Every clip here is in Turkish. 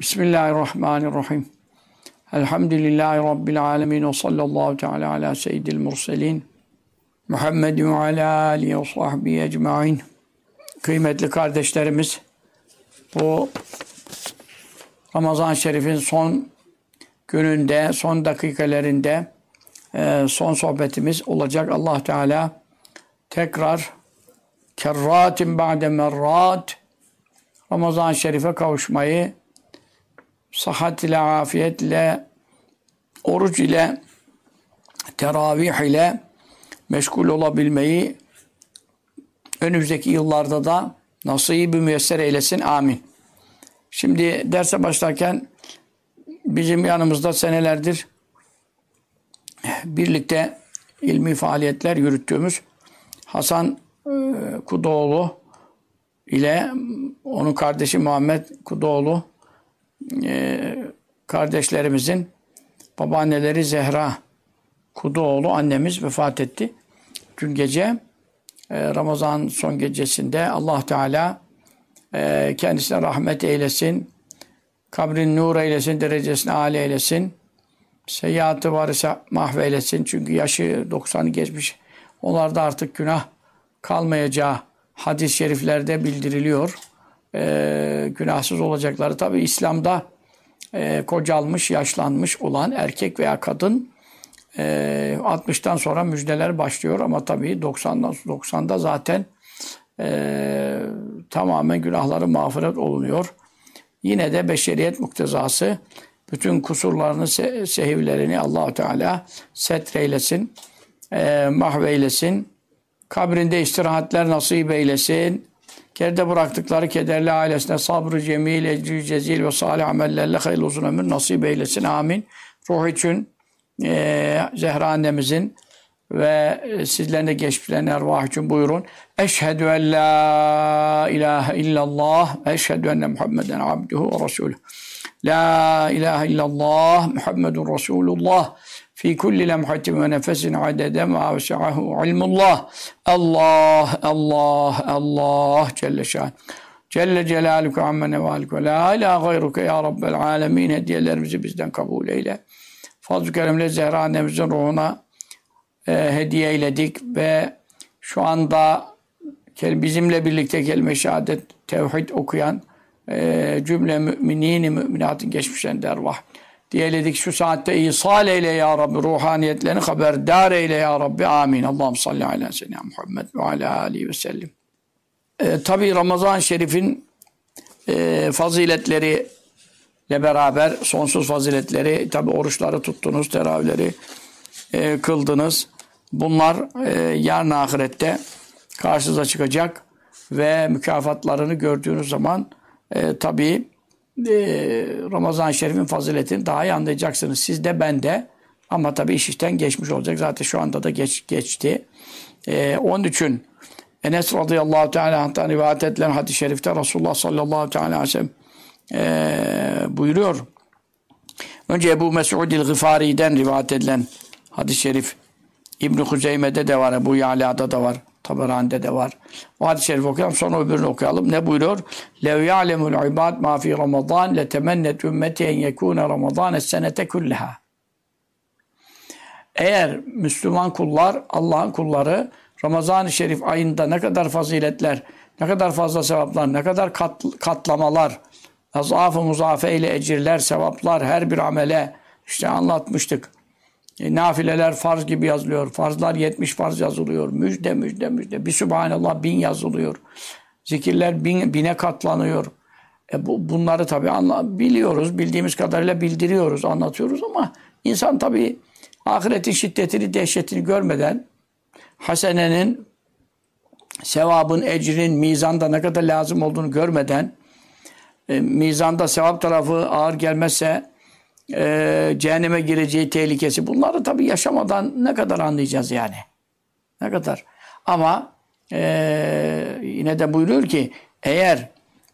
Bismillahirrahmanirrahim. Elhamdülillahi Rabbil alemin ve sallallahu teala ala seyyidil murselin. Muhammedin ve ala alihi ve sahbihi ecmain. Kıymetli kardeşlerimiz, bu Ramazan-ı Şerif'in son gününde, son dakikalarında son sohbetimiz olacak. Allah Teala tekrar kerratin ba'de merrat Ramazan-ı Şerif'e kavuşmayı sıhhat ile, afiyet ile, oruç ile, teravih ile meşgul olabilmeyi önümüzdeki yıllarda da nasip-i müyesser eylesin. Amin. Şimdi derse başlarken bizim yanımızda senelerdir birlikte ilmi faaliyetler yürüttüğümüz Hasan Kudoğlu ile onun kardeşi Muhammed Kudoğlu kardeşlerimizin babaanneleri Zehra Kudoğlu annemiz vefat etti. Dün gece Ramazan son gecesinde Allah Teala kendisine rahmet eylesin, kabrin nur eylesin, derecesini âli eylesin, seyyiatı varsa mahveylesin. Çünkü yaşı 90'ı geçmiş. Onlarda artık günah kalmayacağı hadis-i şeriflerde bildiriliyor. Günahsız olacakları. Tabi İslam'da kocalmış, yaşlanmış olan erkek veya kadın 60'tan sonra müjdeler başlıyor ama tabii 90'da zaten tamamen günahları mağfiret olunuyor. Yine de beşeriyet muktezası bütün kusurlarını, sehivlerini Allah-u Teala setreylesin, mahveylesin, kabrinde istirahatler nasip eylesin. Geride bıraktıkları kederli ailesine sabrı cemil, ecri cezil ve salih amellerle hayırlı uzun ömür nasip eylesin. Amin. Ruh için Zehra annemizin ve sizlerin de geçmişlerin ervah için buyurun. Eşhedü en la ilahe illallah, eşhedü enne Muhammeden abduhu ve resulüh. La ilahe illallah, Muhammedun Resulullah. Fi kulli lemhatin ve nefesin adede ma vesahu ilmullah. Allah, Allah, Allah Celle şan. Celle celaluke amme nevalike. La ilahe gayruke ya Rabbel alemin. Hediyelerimizi bizden kabul eyle. Fazl-ı Kerem'le Zehra annemizin ruhuna hediye eyledik ve şu anda bizimle birlikte kelime-i şehadet, tevhid okuyan cümle müminin, müminatın geçmişlerinde ervah diyeledik. Şu saatte ihsal eyle ya Rabbi, ruhaniyetlerini haberdar eyle ya Rabbi. Amin. Allahümme salli ala seyyidina Muhammed ve ala alihi ve sellem. Tabi Ramazan-ı Şerif'in faziletleriyle beraber sonsuz faziletleri, tabi oruçları tuttunuz, teravihleri kıldınız. Bunlar yarın ahirette karşınıza çıkacak ve mükafatlarını gördüğünüz zaman tabi Ramazan-ı Şerif'in faziletini daha iyi anlayacaksınız. Siz de ben de, ama tabi iş işten geçmiş olacak. Zaten şu anda da geçti. Onun için Enes radıyallahu teala anh'tan rivayet edilen hadis-i şerifte Resulullah sallallahu teala aleyhi ve sellem buyuruyor. Önce Ebu Mes'udil Gıfari'den rivayet edilen hadis-i şerif İbn-i Huzeyme'de de var, Ebu Ya'la'da da var, Taberani'de de var. O hadis-i şerifi okuyalım, sonra öbürünü okuyalım. Ne buyuruyor? لَوْ يَعْلَمُ الْعِبَادِ مَا فِي رَمَضَانِ لَتَمَنَّتْ اُمَّتِ اَنْ يَكُونَ رَمَضَانَ السَّنَةَ كُلَّهَا. Eğer Müslüman kullar, Allah'ın kulları Ramazan-ı Şerif ayında ne kadar faziletler, ne kadar fazla sevaplar, ne kadar katlamalar, azaf-ı muzafe ile ecirler, sevaplar, her bir amele işte anlatmıştık. Nafileler farz gibi yazılıyor. Farzlar 70 farz yazılıyor. Müjde, müjde, müjde. Bir Sübhanallah 1000 yazılıyor. Zikirler bine katlanıyor. Bunları tabii biliyoruz. Bildiğimiz kadarıyla bildiriyoruz, anlatıyoruz ama insan tabii ahiretin şiddetini, dehşetini görmeden, hasenenin, sevabın, ecrinin mizanda ne kadar lazım olduğunu görmeden, mizanda sevap tarafı ağır gelmezse cehenneme gireceği tehlikesi. Bunları tabii yaşamadan ne kadar anlayacağız yani? Ne kadar? Ama yine de buyuruyor ki eğer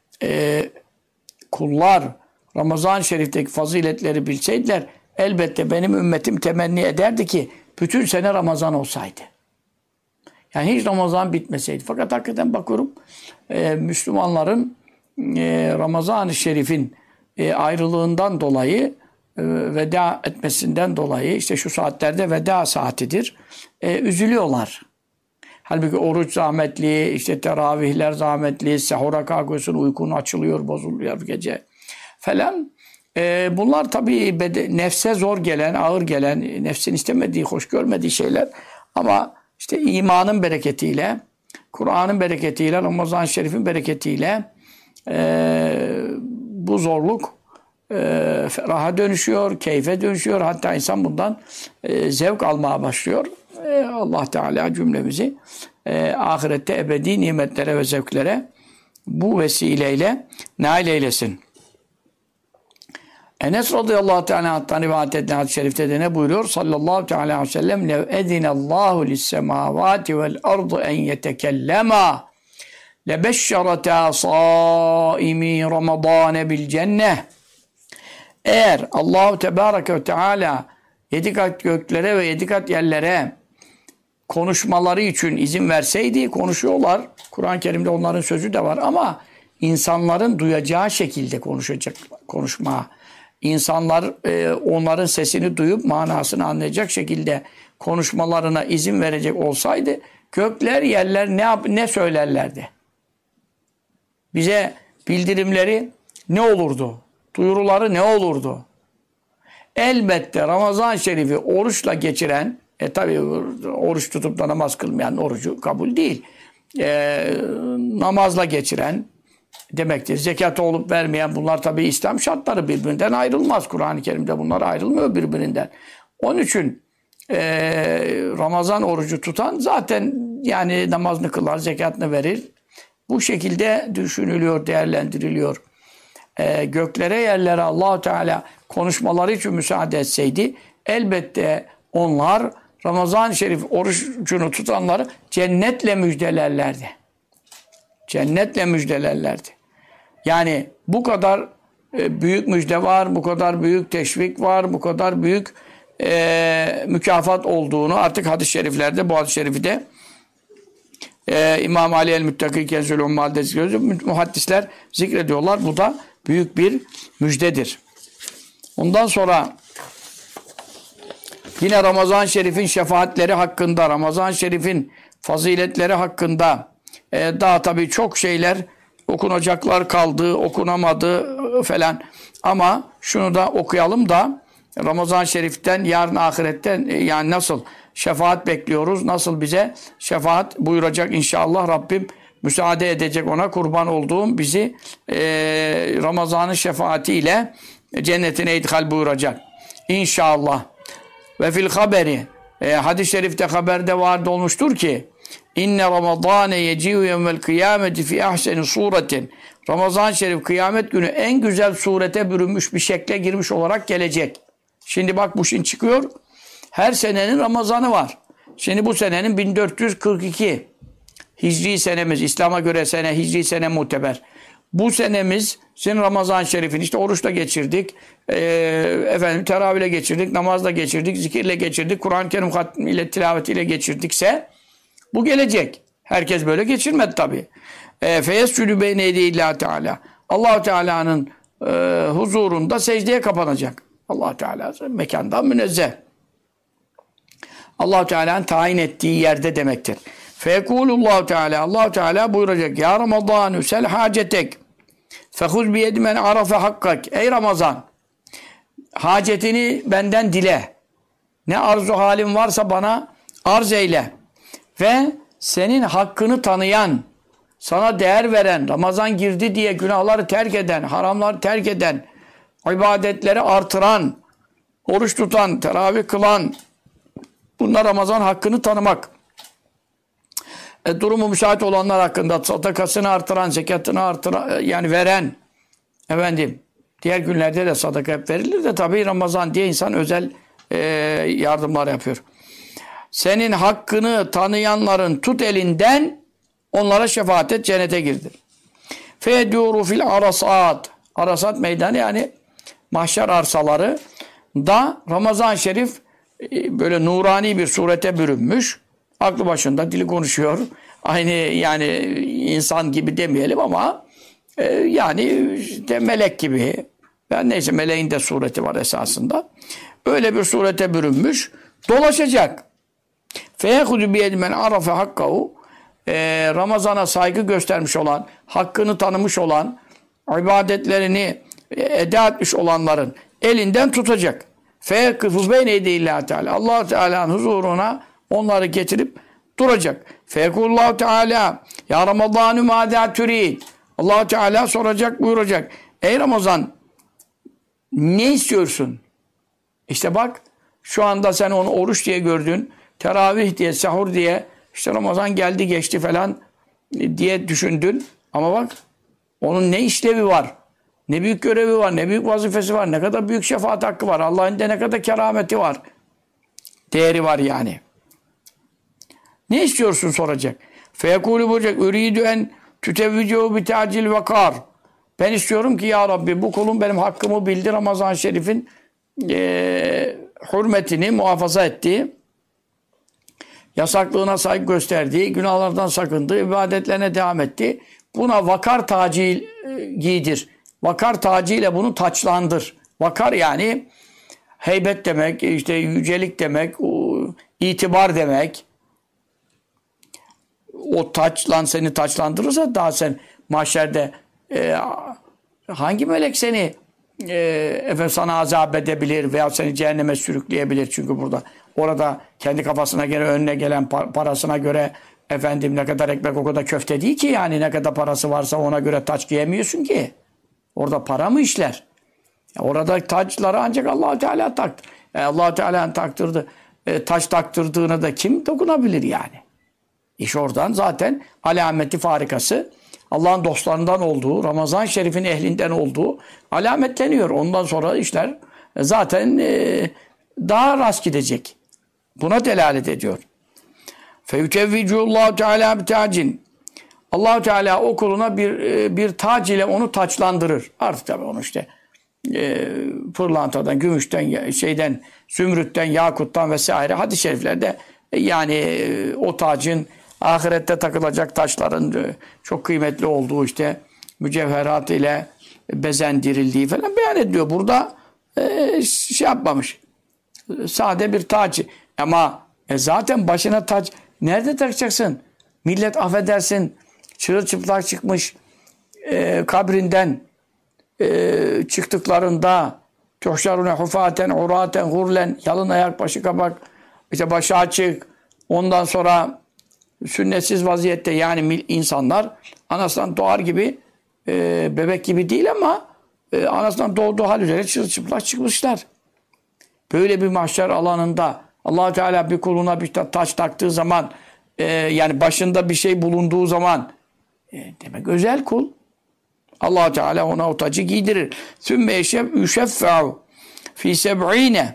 kullar Ramazan-ı Şerif'teki faziletleri bilseydiler elbette benim ümmetim temenni ederdi ki bütün sene Ramazan olsaydı. Yani hiç Ramazan bitmeseydi. Fakat hakikaten bakıyorum Müslümanların Ramazan-ı Şerif'in ayrılığından dolayı veda etmesinden dolayı işte şu saatlerde veda saatidir. Üzülüyorlar. Halbuki oruç zahmetli, işte teravihler zahmetli, sahura kalkıyorsun, uykun açılıyor, bozuluyor gece falan. Bunlar tabii nefse zor gelen, ağır gelen, nefsin istemediği, hoş görmediği şeyler. Ama işte imanın bereketiyle, Kur'an'ın bereketiyle, Ramazan-ı Şerif'in bereketiyle bu zorluk feraha dönüşüyor, keyfe dönüşüyor. Hatta insan bundan zevk almaya başlıyor. Allah Teala cümlemizi ahirette ebedi nimetlere ve zevklere bu vesileyle nail eylesin. Enes radıyallahu teala anh'tan rivayet edilen hadis-i şerifte de ne buyuruyor? Sallallahu teala aleyhi ve sellem lev edinallahu lissemavati vel ardı en yetekellema lebeşşerata saimi ramadane bil cenneh. Eğer Allahu Tebareke ve Teala 7 kat göklere ve 7 kat yerlere konuşmaları için izin verseydi, konuşuyorlar. Kur'an-ı Kerim'de onların sözü de var ama insanların duyacağı şekilde konuşma. İnsanlar onların sesini duyup manasını anlayacak şekilde konuşmalarına izin verecek olsaydı gökler, yerler ne söylerlerdi? Bize bildirimleri ne olurdu? Duyuruları ne olurdu? Elbette Ramazan-ı Şerif'i oruçla geçiren, tabi oruç tutup da namaz kılmayan orucu kabul değil. Namazla geçiren demektir. Zekat olup vermeyen, bunlar tabi İslam şartları birbirinden ayrılmaz. Kur'an-ı Kerim'de bunlar ayrılmıyor birbirinden. Onun için Ramazan orucu tutan zaten yani namazını kılar, zekatını verir. Bu şekilde düşünülüyor, değerlendiriliyor. Göklere, yerlere Allah-u Teala konuşmaları için müsaade etseydi elbette onlar Ramazan-ı Şerif orucunu tutanları cennetle müjdelerlerdi. Cennetle müjdelerlerdi. Yani bu kadar büyük müjde var, bu kadar büyük teşvik var, bu kadar büyük mükafat olduğunu artık hadis-i şeriflerde, bu hadis-i şerifi de İmam Ali el-Müttaki Kenzül Ummal'de zikrediyor. Muhaddisler zikrediyorlar. Bu da büyük bir müjdedir. Ondan sonra yine Ramazan-ı Şerif'in şefaatleri hakkında, Ramazan-ı Şerif'in faziletleri hakkında daha tabii çok şeyler okunacaklar kaldı, okunamadı falan. Ama şunu da okuyalım da Ramazan-ı Şerif'ten, yarın ahiretten yani nasıl şefaat bekliyoruz, nasıl bize şefaat buyuracak inşallah Rabbim müsaade edecek, ona kurban olduğum bizi Ramazan'ın şefaatiyle cennetine idhal buyuracak. İnşallah. Ve fil haberi hadis-i şerifte haberde vardı olmuştur ki inne Ramazane yeci'u yevmel kıyameti fi ahseni suretin. Ramazan-ı Şerif kıyamet günü en güzel surete bürünmüş bir şekle girmiş olarak gelecek. Şimdi bak bu şimdi çıkıyor. Her senenin Ramazanı var. Şimdi bu senenin 1442 Hicri senemiz, İslam'a göre sene, Hicri sene muteber. Bu senemiz, senin Ramazan-ı Şerif'in işte oruçla geçirdik, teravihle geçirdik, namazla geçirdik, zikirle geçirdik, Kur'an-ı Kerim hatmiyle, tilavetiyle geçirdikse bu gelecek. Herkes böyle geçirmedi tabii. Feyescülü beyne yedeyillâhu Teala. Allah-u Teala'nın huzurunda secdeye kapanacak. Allah-u Teala mekandan münezzeh. Allah-u Teala'nın tayin ettiği yerde demektir. Feyekulullahu Teala, Allah-u Teala buyuracak. Ya Ramazan, sel hacetek. Fehuz biyedi men arafe hakkak. Ey Ramazan, hacetini benden dile. Ne arzu halin varsa bana arz eyle. Ve senin hakkını tanıyan, sana değer veren, Ramazan girdi diye günahları terk eden, haramları terk eden, ibadetleri artıran, oruç tutan, teravih kılan, bunlar Ramazan hakkını tanımak. Durumu müsait olanlar hakkında sadakasını artıran, zekatını artıran, yani veren, diğer günlerde de sadaka hep verilir de tabii Ramazan diye insan özel yardımlar yapıyor. Senin hakkını tanıyanların tut elinden, onlara şefaat et, cennete girdir. Fedûru fil arasat. Arasat meydanı yani mahşer arsaları da Ramazan-ı Şerif böyle nurani bir surete bürünmüş. Aklı başında, dili konuşuyor. Aynı yani insan gibi demeyelim ama yani işte melek gibi veya neyse meleğin de sureti var esasında. Öyle bir surete bürünmüş. Dolaşacak. فَيَخُدُ بِيَدِ مَنْ عَرَفَ حَقَّهُ Ramazan'a saygı göstermiş olan, hakkını tanımış olan, ibadetlerini eda etmiş olanların elinden tutacak. فَيَكِفُ بَيْنَ اَيْدِي اللّٰهِ Teala. Allah Teala'nın huzuruna onları getirip duracak. فَيَكُلُّ Teala ya Ramazanü mâdâ türîd. Allah Teala soracak, buyuracak. Ey Ramazan, ne istiyorsun? İşte bak, şu anda sen onu oruç diye gördün, teravih diye, sahur diye, işte Ramazan geldi geçti falan diye düşündün. Ama bak, onun ne işlevi var, ne büyük görevi var, ne büyük vazifesi var, ne kadar büyük şefaat hakkı var, Allah'ın de ne kadar kerameti var, değeri var yani. Ne istiyorsun soracak. Feyekûlü buyuracak, ürîdü en tütevvicû bitâcil vakar. Ben istiyorum ki ya Rabbi bu kulun benim hakkımı bildi, Ramazan-ı Şerif'in hürmetini muhafaza ettiği, yasaklığına saygı gösterdiği, günahlardan sakındığı, ibadetlerine devam ettiği. Buna vakar tacı giydir. Vakar tacıyla bunu taçlandır. Vakar yani heybet demek, işte yücelik demek, itibar demek. O taçlan seni taçlandırırsa daha sen mahşerde hangi melek seni sana azap edebilir veya seni cehenneme sürükleyebilir? Çünkü orada kendi kafasına göre, önüne gelen parasına göre ne kadar ekmek o kadar köfte değil ki, yani ne kadar parası varsa ona göre taç giyemiyorsun ki. Orada para mı işler? Orada taçları ancak Allah-u Teala taktır. Allah-u Teala'nın taktırdı. Taç taktırdığına da kim dokunabilir yani? İş oradan zaten alameti farikası. Allah'ın dostlarından olduğu, Ramazan-ı Şerif'in ehlinden olduğu alametleniyor. Ondan sonra işler zaten daha rast gidecek. Buna delalet ediyor. فَيُتَوِّجُوا Teala bitacin. Allah Teala o kuluna bir tac ile onu taçlandırır. Artık tabii onu işte pırlantadan, gümüşten, zümrütten, yakuttan vesaire hadis-i şeriflerde yani o tacın ahirette takılacak taşların çok kıymetli olduğu, işte mücevherat ile bezendirildiği falan beyan ediliyor. Burada yapmamış. Sade bir taç. Ama zaten başına taç nerede takacaksın? Millet affedersin çırılçıplak çıkmış kabrinden çıktıklarında tuhşarune hufaten uraten hurlen, yalın ayak, başı kapak, işte başı açık, ondan sonra sünnetsiz vaziyette, yani insanlar anasından doğar gibi bebek gibi değil ama anasından doğduğu hal üzere çırılçıplak çıkmışlar. Böyle bir mahşer alanında Allah Teala bir kuluna bir taç taktığı zaman, yani başında bir şey bulunduğu zaman demek özel kul. Allah Teala ona o tacı giydirir. Sümme yüşeffe'u fi seb'ine.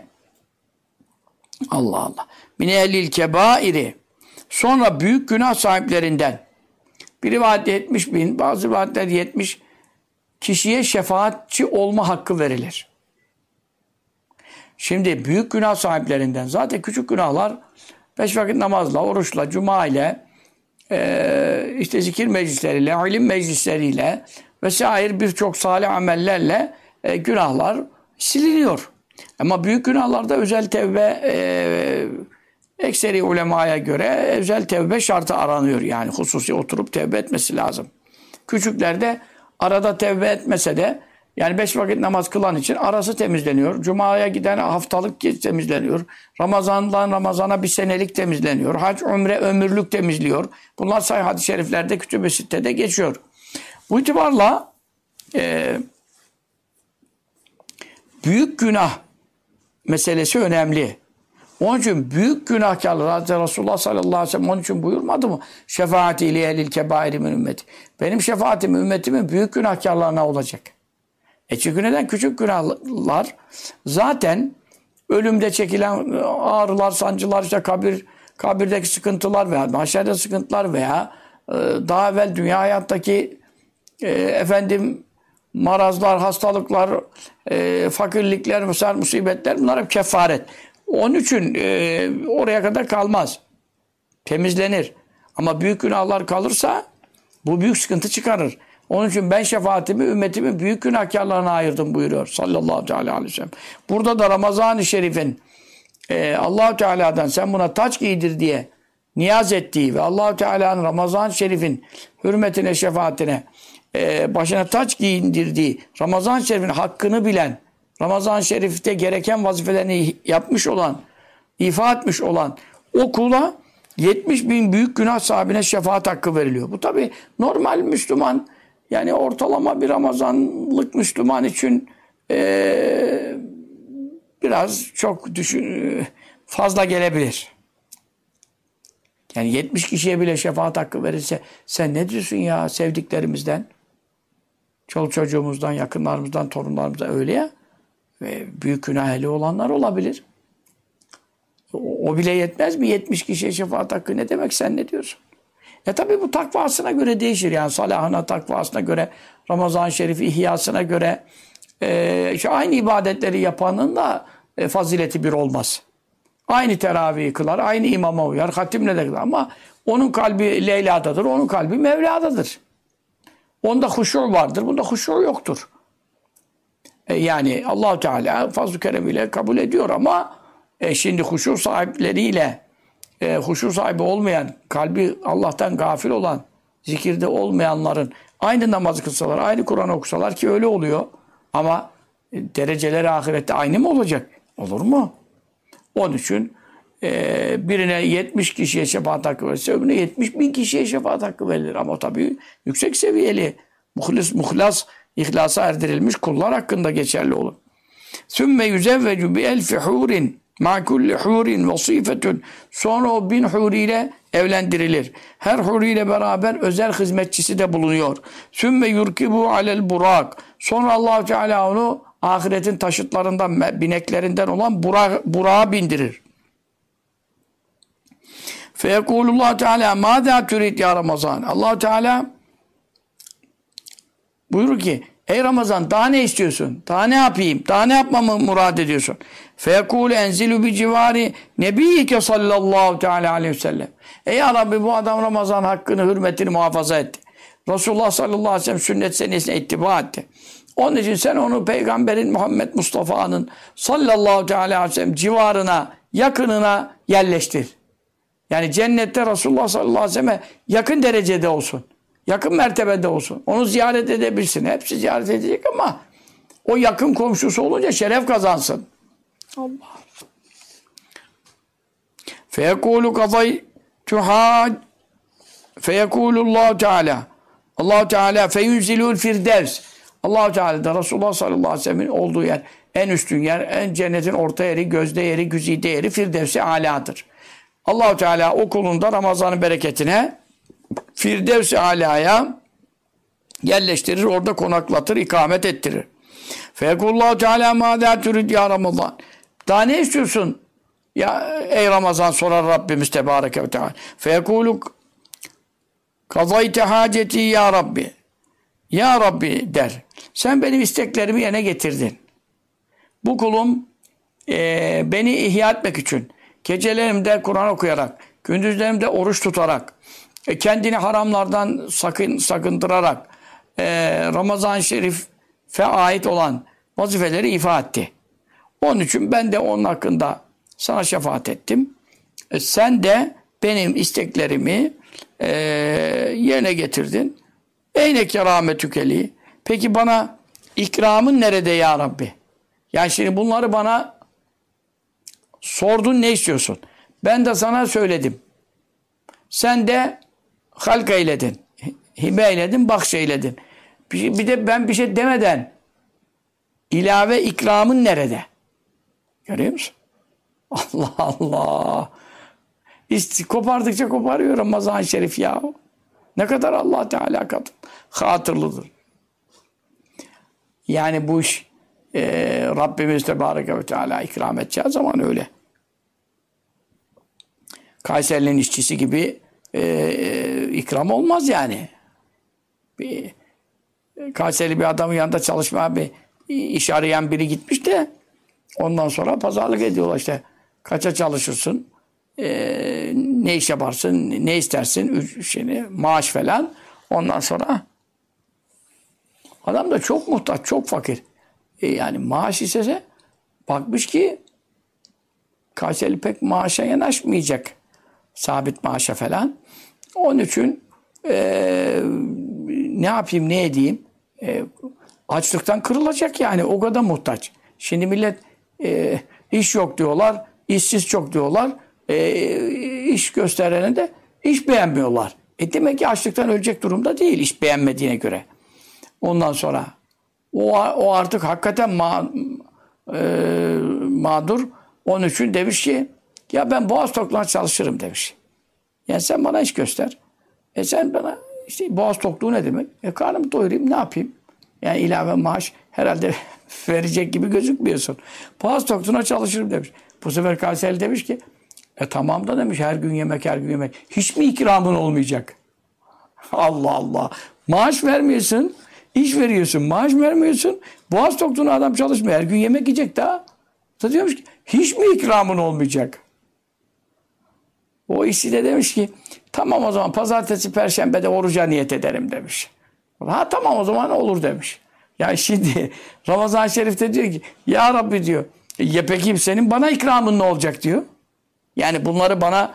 Allah Allah. Min ehlil kebairi. Sonra büyük günah sahiplerinden. Bir rivayette 70 bin, bazı rivayetlerde 70 kişiye şefaatçi olma hakkı verilir. Şimdi büyük günah sahiplerinden, zaten küçük günahlar 5 vakit namazla, oruçla, cuma ile, işte zikir meclisleriyle, ilim meclisleriyle vesaire birçok salih amellerle günahlar siliniyor. Ama büyük günahlarda özel tevbe, ekseri ulemaya göre özel tevbe şartı aranıyor. Yani hususi oturup tevbe etmesi lazım. Küçüklerde arada tevbe etmese de, yani 5 vakit namaz kılan için arası temizleniyor. Cuma'ya giden haftalık temizleniyor. Ramazan'dan Ramazan'a bir senelik temizleniyor. Hac, umre, ömürlük temizliyor. Bunlar sahih hadis-i şeriflerde, Kütüb-i Sitte'de geçiyor. Bu itibarla büyük günah meselesi önemli. Onun için büyük günahkarlar, Hazreti Resulullah sallallahu aleyhi ve sellem onun için buyurmadı mı? Şefaati li ehlil kebairi min ümmeti. Benim şefaatim ümmetimin büyük günahkarlarına olacak. Çünkü neden? Küçük günahlar zaten ölümde çekilen ağrılar, sancılar, işte kabirdeki sıkıntılar veya mahşerde sıkıntılar veya daha evvel dünya hayattaki marazlar, hastalıklar, fakirlikler, musibetler, bunlar hep kefaret. Onun için oraya kadar kalmaz. Temizlenir. Ama büyük günahlar kalırsa bu büyük sıkıntı çıkarır. Onun için ben şefaatimi ümmetimin büyük günahkarlarına ayırdım buyuruyor sallallahu aleyhi ve sellem. Burada da Ramazan-ı Şerif'in Allah-u Teala'dan sen buna taç giydir diye niyaz ettiği ve Allah-u Teala'nın Ramazan-ı Şerif'in hürmetine, şefaatine başına taç giyindirdiği, Ramazan-ı Şerif'in hakkını bilen, Ramazan-ı Şerif'te gereken vazifelerini yapmış olan, ifa etmiş olan o kula 70 bin büyük günah sahibine şefaat hakkı veriliyor. Bu tabi normal Müslüman, yani ortalama bir Ramazanlık Müslüman için biraz çok fazla gelebilir. Yani 70 kişiye bile şefaat hakkı verirse sen ne diyorsun ya sevdiklerimizden, çoluk çocuğumuzdan, yakınlarımızdan, torunlarımızdan öyle ya. Ve büyük günah ehli olanlar olabilir. O bile yetmez mi? 70 kişiye şefaat hakkı ne demek, sen ne diyorsun? Tabi bu takvasına göre değişir. Yani salahına, takvasına göre, Ramazan-ı Şerif ihyasına göre işte aynı ibadetleri yapanın da fazileti bir olmaz. Aynı teravihi kılar, aynı imama uyar, hatimle de kılar ama onun kalbi Leyla'dadır, onun kalbi Mevla'dadır. Onda huşu vardır, bunda huşu yoktur. Yani Allah-u Teala fazl-ı keremiyle kabul ediyor ama şimdi huşu sahipleriyle huşu sahibi olmayan, kalbi Allah'tan gafil olan, zikirde olmayanların aynı namazı kılsalar, aynı Kur'an okusalar ki öyle oluyor ama dereceleri ahirette aynı mı olacak? Olur mu? Onun için birine 70 kişiye şefaat hakkı verirse öbürüne 70 bin kişiye şefaat hakkı verilir. Ama tabii yüksek seviyeli, muhlas, ihlasa erdirilmiş kullar hakkında geçerli olur. ثُمَّ يُزَوَّجُ بِأَلْفِ حُورٍ مَا كُلِّ حُورٍ وَصِيفَةٌ Sonra o 1000 huriyle evlendirilir. Her huriyle beraber özel hizmetçisi de bulunuyor. ثُمَّ يُرْكِبُوا عَلَى الْبُرَاقِ Sonra Allah-u Teala onu ahiretin taşıtlarından, bineklerinden olan burağa bindirir. Feyekulullah Teala mâdâ türid ya Ramazan. Allah Teala buyurur ki ey Ramazan daha ne istiyorsun? Daha ne yapayım? Daha ne yapmamı murad ediyorsun? Feyekûl enzilu bi civari nebiyyike sallallahu teala aleyhi ve sellem. Ey ya Rabbi bu adam Ramazan hakkını, hürmetini muhafaza etti. Resulullah sallallahu aleyhi ve sellem sünnet senesine ittiba etti. Onun için sen onu Peygamberin Muhammed Mustafa'nın sallallahu teala aleyhi ve sellem civarına, yakınına yerleştir. Yani cennette Resulullah sallallahu aleyhi ve selleme yakın derecede olsun. Yakın mertebede olsun. Onu ziyaret edebilsin. Hepsi ziyaret edecek ama o yakın komşusu olunca şeref kazansın. Allah. Feyekûlu kadaytuhâ feyekûlullâhu teâlâ Allah-u Teala feyunzilûl firdevs Allah-u Teala da Resulullah sallallahu aleyhi ve sellem'in olduğu yer, en üstün yer, en cennetin orta yeri, gözde yeri, güzide yeri Firdevs-i Alâ'dır. Allah-u Teala o kulunda Ramazan'ın bereketine Firdevs-i Alâ'ya yerleştirir, orada konaklatır, ikamet ettirir. Fekullahu Teala mâdâ türid ya Ramazan. Daha ne istiyorsun? Ya ey Ramazan sorar Rabbimiz Tebareke ve Teala. Fekulu kazayte haceti ya Rabbi. Ya Rabbi der. Sen benim isteklerimi yerine getirdin. Bu kulum beni ihya etmek için gecelerimde Kur'an okuyarak, gündüzlerimde oruç tutarak, kendini haramlardan sakındırarak Ramazan-ı Şerif'e ait olan vazifeleri ifa etti. Onun için ben de onun hakkında sana şefaat ettim. Sen de benim isteklerimi yerine getirdin. Eyne kerametükeli. Peki bana ikramın nerede ya Rabbi? Yani şimdi bunları bana sordun, ne istiyorsun? Ben de sana söyledim. Sen de halk eyledin. Hibe eyledin, bahş eyledin. Bir de ben bir şey demeden ilave ikramın nerede? Görüyor musun? Allah Allah. Kopardıkça koparıyor Ramazan-ı Şerif ya. Ne kadar Allah Teala kadın hatırlıdır. Yani bu iş Rabbimiz Tebareke ve Teala ikram edeceği zaman öyle. Kayseri'nin işçisi gibi ikram olmaz yani. Kayseri bir adamın yanında çalışmaya bir iş arayan biri gitmiş de ondan sonra pazarlık ediyorlar işte. Kaça çalışırsın? Ne iş yaparsın? Ne istersin? Maaş falan. Ondan sonra Adam da çok muhtaç, çok fakir. Yani maaş istese bakmış ki Kayseri pek maaşa yanaşmayacak. Sabit maaşa falan. Onun için ne yapayım, ne edeyim? Açlıktan kırılacak yani. O kadar muhtaç. Şimdi millet iş yok diyorlar, işsiz çok diyorlar. İş gösterene de iş beğenmiyorlar. Demek ki açlıktan ölecek durumda değil iş beğenmediğine göre. Ondan sonra o artık hakikaten mağdur. Onun için demiş ki ya ben Boğaz Toklu'na çalışırım demiş. Yani sen bana iş göster. Sen bana işte Boğaz Tokluğu ne demek? Karnımı doyurayım ne yapayım? Yani ilave maaş herhalde verecek gibi gözükmüyorsun. Boğaz Tokluğu'na çalışırım demiş. Bu sefer Kayseri demiş ki tamam da demiş her gün yemek her gün yemek. Hiç mi ikramın olmayacak? Allah Allah. Maaş vermiyorsun. İş veriyorsun. Maaş vermiyorsun. Boğaz Tokluğu'na adam çalışmıyor. Her gün yemek yiyecek daha. Da diyormuş ki hiç mi ikramın olmayacak? O işçi de demiş ki tamam o zaman pazartesi perşembede oruca niyet ederim demiş. Ha tamam o zaman olur demiş. Yani şimdi Ramazan-ı Şerif'te diyor ki ya Rabbi diyor ya peki senin bana ikramın ne olacak diyor. Yani bunları bana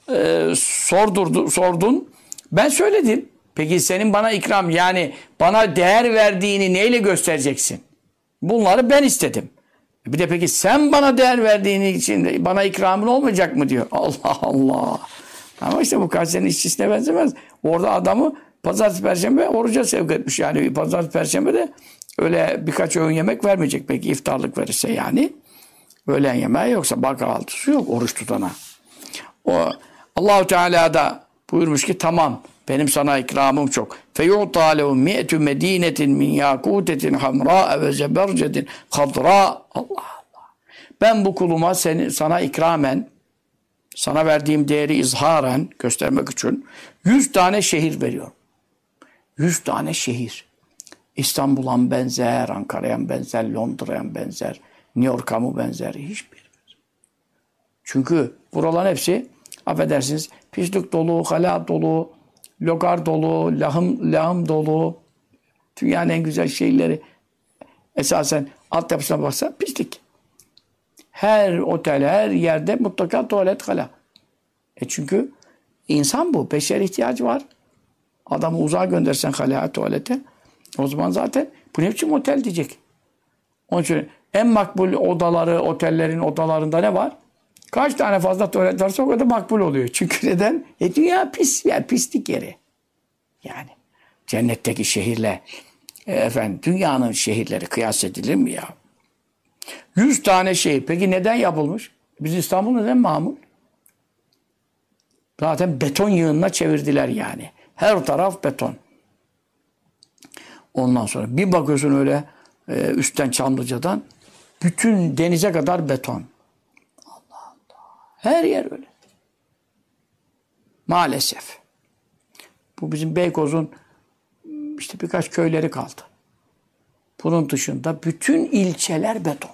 sordun. Ben söyledim. Peki senin bana ikram yani bana değer verdiğini neyle göstereceksin? Bunları ben istedim. Bir de peki sen bana değer verdiğin için bana ikramın olmayacak mı diyor. Allah Allah. Ama işte bu Kayseri'nin işçisine benzemez. Orada adamı pazartesi perşembe oruca sevk etmiş. Yani pazartesi perşembe de öyle birkaç öğün yemek vermeyecek. Peki iftarlık verirse yani. Öğlen yemeği yoksa kahvaltısı yok oruç tutana. O Allahu Teala da buyurmuş ki tamam benim sana ikramım çok. Feyu'ta lehum mi'etü medinetin min yakutetin hamra ve zebercedin kadra. Allah Allah. Ben bu kuluma sana ikramen sana verdiğim değeri izharen göstermek için 100 tane şehir veriyorum. 100 tane şehir. İstanbul'a benzer, Ankara'ya benzer, Londra'ya benzer, New York'a mı benzer? Hiçbir. Çünkü buraların hepsi affedersiniz pislik dolu, halat dolu, logar dolu, lahım dolu. Dünyanın en güzel şeyleri esasen altyapısına baksan pislik. Her otel, her yerde mutlaka tuvalet hala. Çünkü insan bu. Beşer ihtiyacı var. Adamı uzağa göndersen hala tuvalete o zaman zaten bu ne biçim otel diyecek. Onun için en makbul odaları, otellerin odalarında ne var? Kaç tane fazla tuvalet varsa o kadar makbul oluyor. Çünkü neden? Dünya pis. Yani pislik yeri. Yani cennetteki şehirle dünyanın şehirleri kıyas edilir mi ya? 100 tane şehir. Peki neden yapılmış? Biz İstanbul neden mamul? Zaten beton yığınına çevirdiler yani. Her taraf beton. Ondan sonra bir bakıyorsun öyle üstten Çamlıca'dan bütün denize kadar beton. Allah Allah. Her yer öyle. Maalesef. Bu bizim Beykoz'un işte birkaç köyleri kaldı. Bunun dışında bütün ilçeler beton.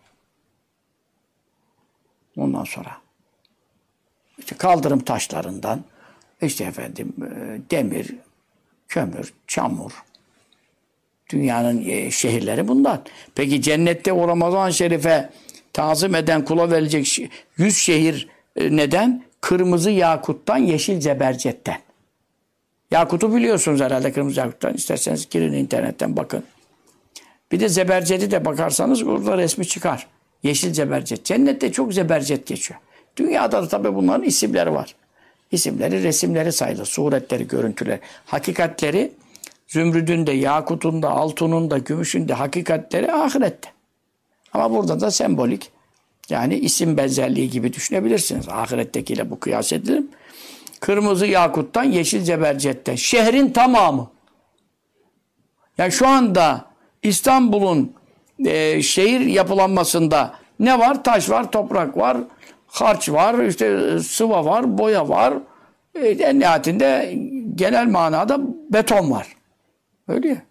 Ondan sonra işte kaldırım taşlarından işte demir, kömür, çamur. Dünyanın şehirleri bundan. Peki cennette o Ramazan-ı Şerif'e tazim eden kula verilecek 100 şehir neden? Kırmızı yakuttan, yeşil zebercetten. Yakutu biliyorsunuz herhalde kırmızı yakuttan. İsterseniz girin internetten bakın. Bir de zeberceti de bakarsanız burada resmi çıkar. Yeşil zebercet. Cennette çok zebercet geçiyor. Dünyada da tabii bunların isimleri var. İsimleri, resimleri sayılır. Suretleri, görüntüleri. Hakikatleri zümrüdün de, yakutun da, altının da, gümüşün de hakikatleri ahirette. Ama burada da sembolik. Yani isim benzerliği gibi düşünebilirsiniz. Ahirettekiyle bu kıyas edilir. Kırmızı yakuttan, yeşil zebercetten. Şehrin tamamı. Yani şu anda İstanbul'un şehir yapılanmasında ne var? Taş var, toprak var, harç var, işte sıva var, boya var. En nihayetinde genel manada beton var. Öyle ya.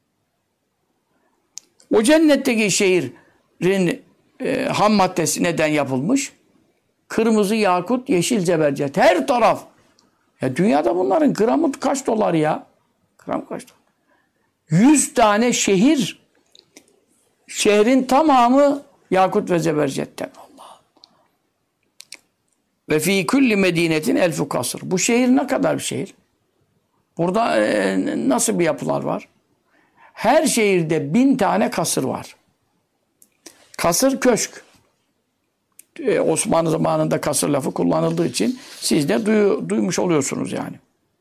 O cennetteki şehrin ham maddesi neden yapılmış? Kırmızı yakut, yeşil zebercet. Her taraf. Ya dünyada bunların gramı kaç dolar ya? Gram kaç dolar? 100 tane şehrin tamamı yakut ve zebercetten. Allah. Ve fi kulli medinetin elfu kasır. Bu şehir ne kadar bir şehir? Burada nasıl bir yapılar var? Her şehirde 1000 tane kasır var. Kasır köşk. Osmanlı zamanında kasır lafı kullanıldığı için siz de duymuş oluyorsunuz yani.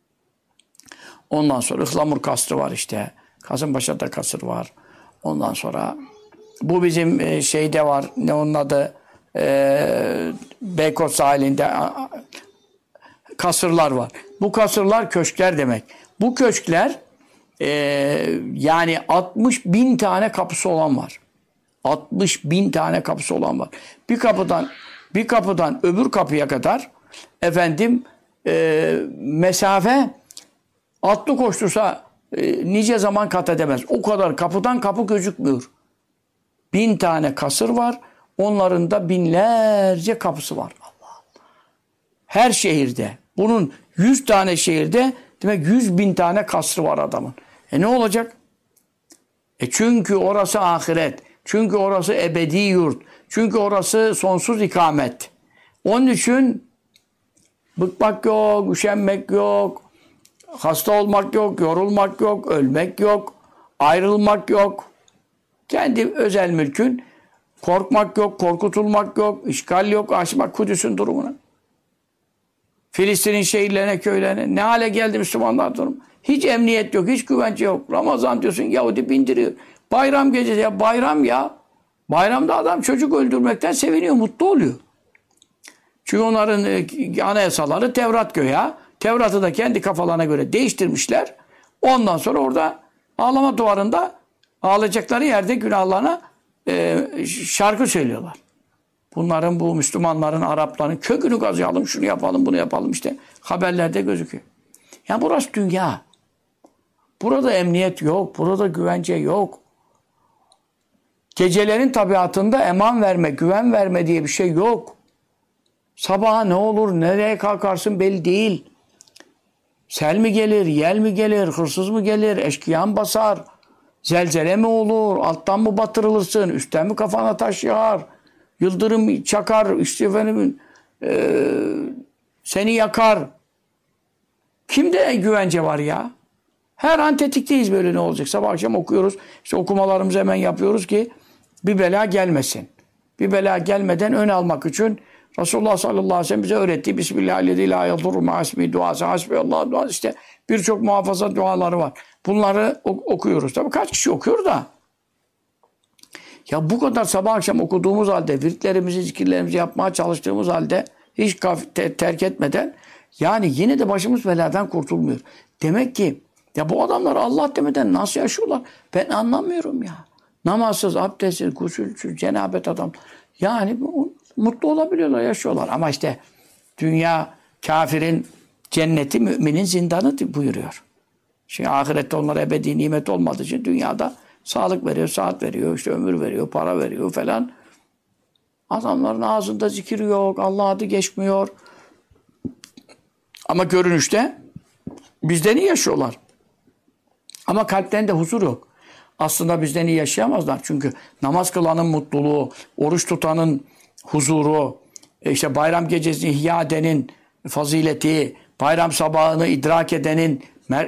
Ondan sonra Ihlamur kasrı var işte. Kasımpaşa'da kasır var. Ondan sonra bu bizim şeyde var. Ne onun adı? Beykoz sahilinde kasırlar var. Bu kasırlar köşkler demek. Bu köşkler yani 60.000 tane kapısı olan var. 60.000 tane kapısı olan var. Bir kapıdan öbür kapıya kadar mesafe atlı koştursa nice zaman kat edemez. O kadar kapıdan kapı gözükmüyor. 1000 tane kasır var. Onların da binlerce kapısı var. Allah Allah. Her şehirde. Bunun 100 tane şehirde demek 100.000 tane kasrı var adamın. Ne olacak? Çünkü orası ahiret. Çünkü orası ebedi yurt. Çünkü orası sonsuz ikamet. Onun için bıkmak yok, üşenmek yok, hasta olmak yok, yorulmak yok, ölmek yok, ayrılmak yok. Kendi özel mülkün, korkmak yok, korkutulmak yok, işgal yok, aşmak Kudüs'ün durumuna. Filistin'in şehirlerine, köylerine ne hale geldi Müslümanlar durum? Hiç emniyet yok, hiç güvence yok. Ramazan diyorsun, Yahudi bindiriyor. Bayram gecesi ya, bayram ya. Bayramda adam çocuk öldürmekten seviniyor, mutlu oluyor. Çünkü onların anayasaları Tevrat göya. Tevrat'ı da kendi kafalarına göre değiştirmişler. Ondan sonra orada ağlama duvarında ağlayacakları yerde günahlarına şarkı söylüyorlar. Bunların, bu Müslümanların, Arapların kökünü kazıyalım, şunu yapalım, bunu yapalım işte. Haberlerde gözüküyor. Ya burası dünya. Burada emniyet yok, burada güvence yok. Gecelerin tabiatında eman verme, güven verme diye bir şey yok. Sabaha ne olur, nereye kalkarsın belli değil. Sel mi gelir, yel mi gelir, hırsız mı gelir, eşkıya mı basar, zelzele mi olur, alttan mı batırılırsın, üstten mi kafana taş yağar, yıldırım çakar, işte seni yakar. Kimde güvence var ya? Her an tetikteyiz böyle ne olacak. Sabah akşam okuyoruz. İşte okumalarımızı hemen yapıyoruz ki bir bela gelmesin. Bir bela gelmeden ön almak için Resulullah sallallahu aleyhi ve sellem bize öğrettiği Bismillahirrahmanirrahim duası, hasbiyallah duası, işte birçok muhafaza duaları var. Bunları okuyoruz. Tabii kaç kişi okuyor da. Ya bu kadar sabah akşam okuduğumuz halde, virtlerimizi, zikirlerimizi yapmaya çalıştığımız halde hiç terk etmeden yani yine de başımız beladan kurtulmuyor. Demek ki ya bu adamlar Allah demeden nasıl yaşıyorlar? Ben anlamıyorum ya. Namazsız, abdestsiz, gusülsüz, cenabet adam. Yani mutlu olabiliyorlar, yaşıyorlar. Ama işte dünya kafirin cenneti, müminin zindanı buyuruyor. Şimdi ahirette onlara ebedi nimet olmadığı için dünyada sağlık veriyor, saat veriyor, işte ömür veriyor, para veriyor falan. Adamların ağzında zikir yok, Allah adı geçmiyor. Ama görünüşte bizden iyi yaşıyorlar. Ama kalplerinde huzur yok. Aslında bizden iyi yaşayamazlar. Çünkü namaz kılanın mutluluğu, oruç tutanın huzuru, işte bayram gecesini ihya edenin fazileti, bayram sabahını idrak edenin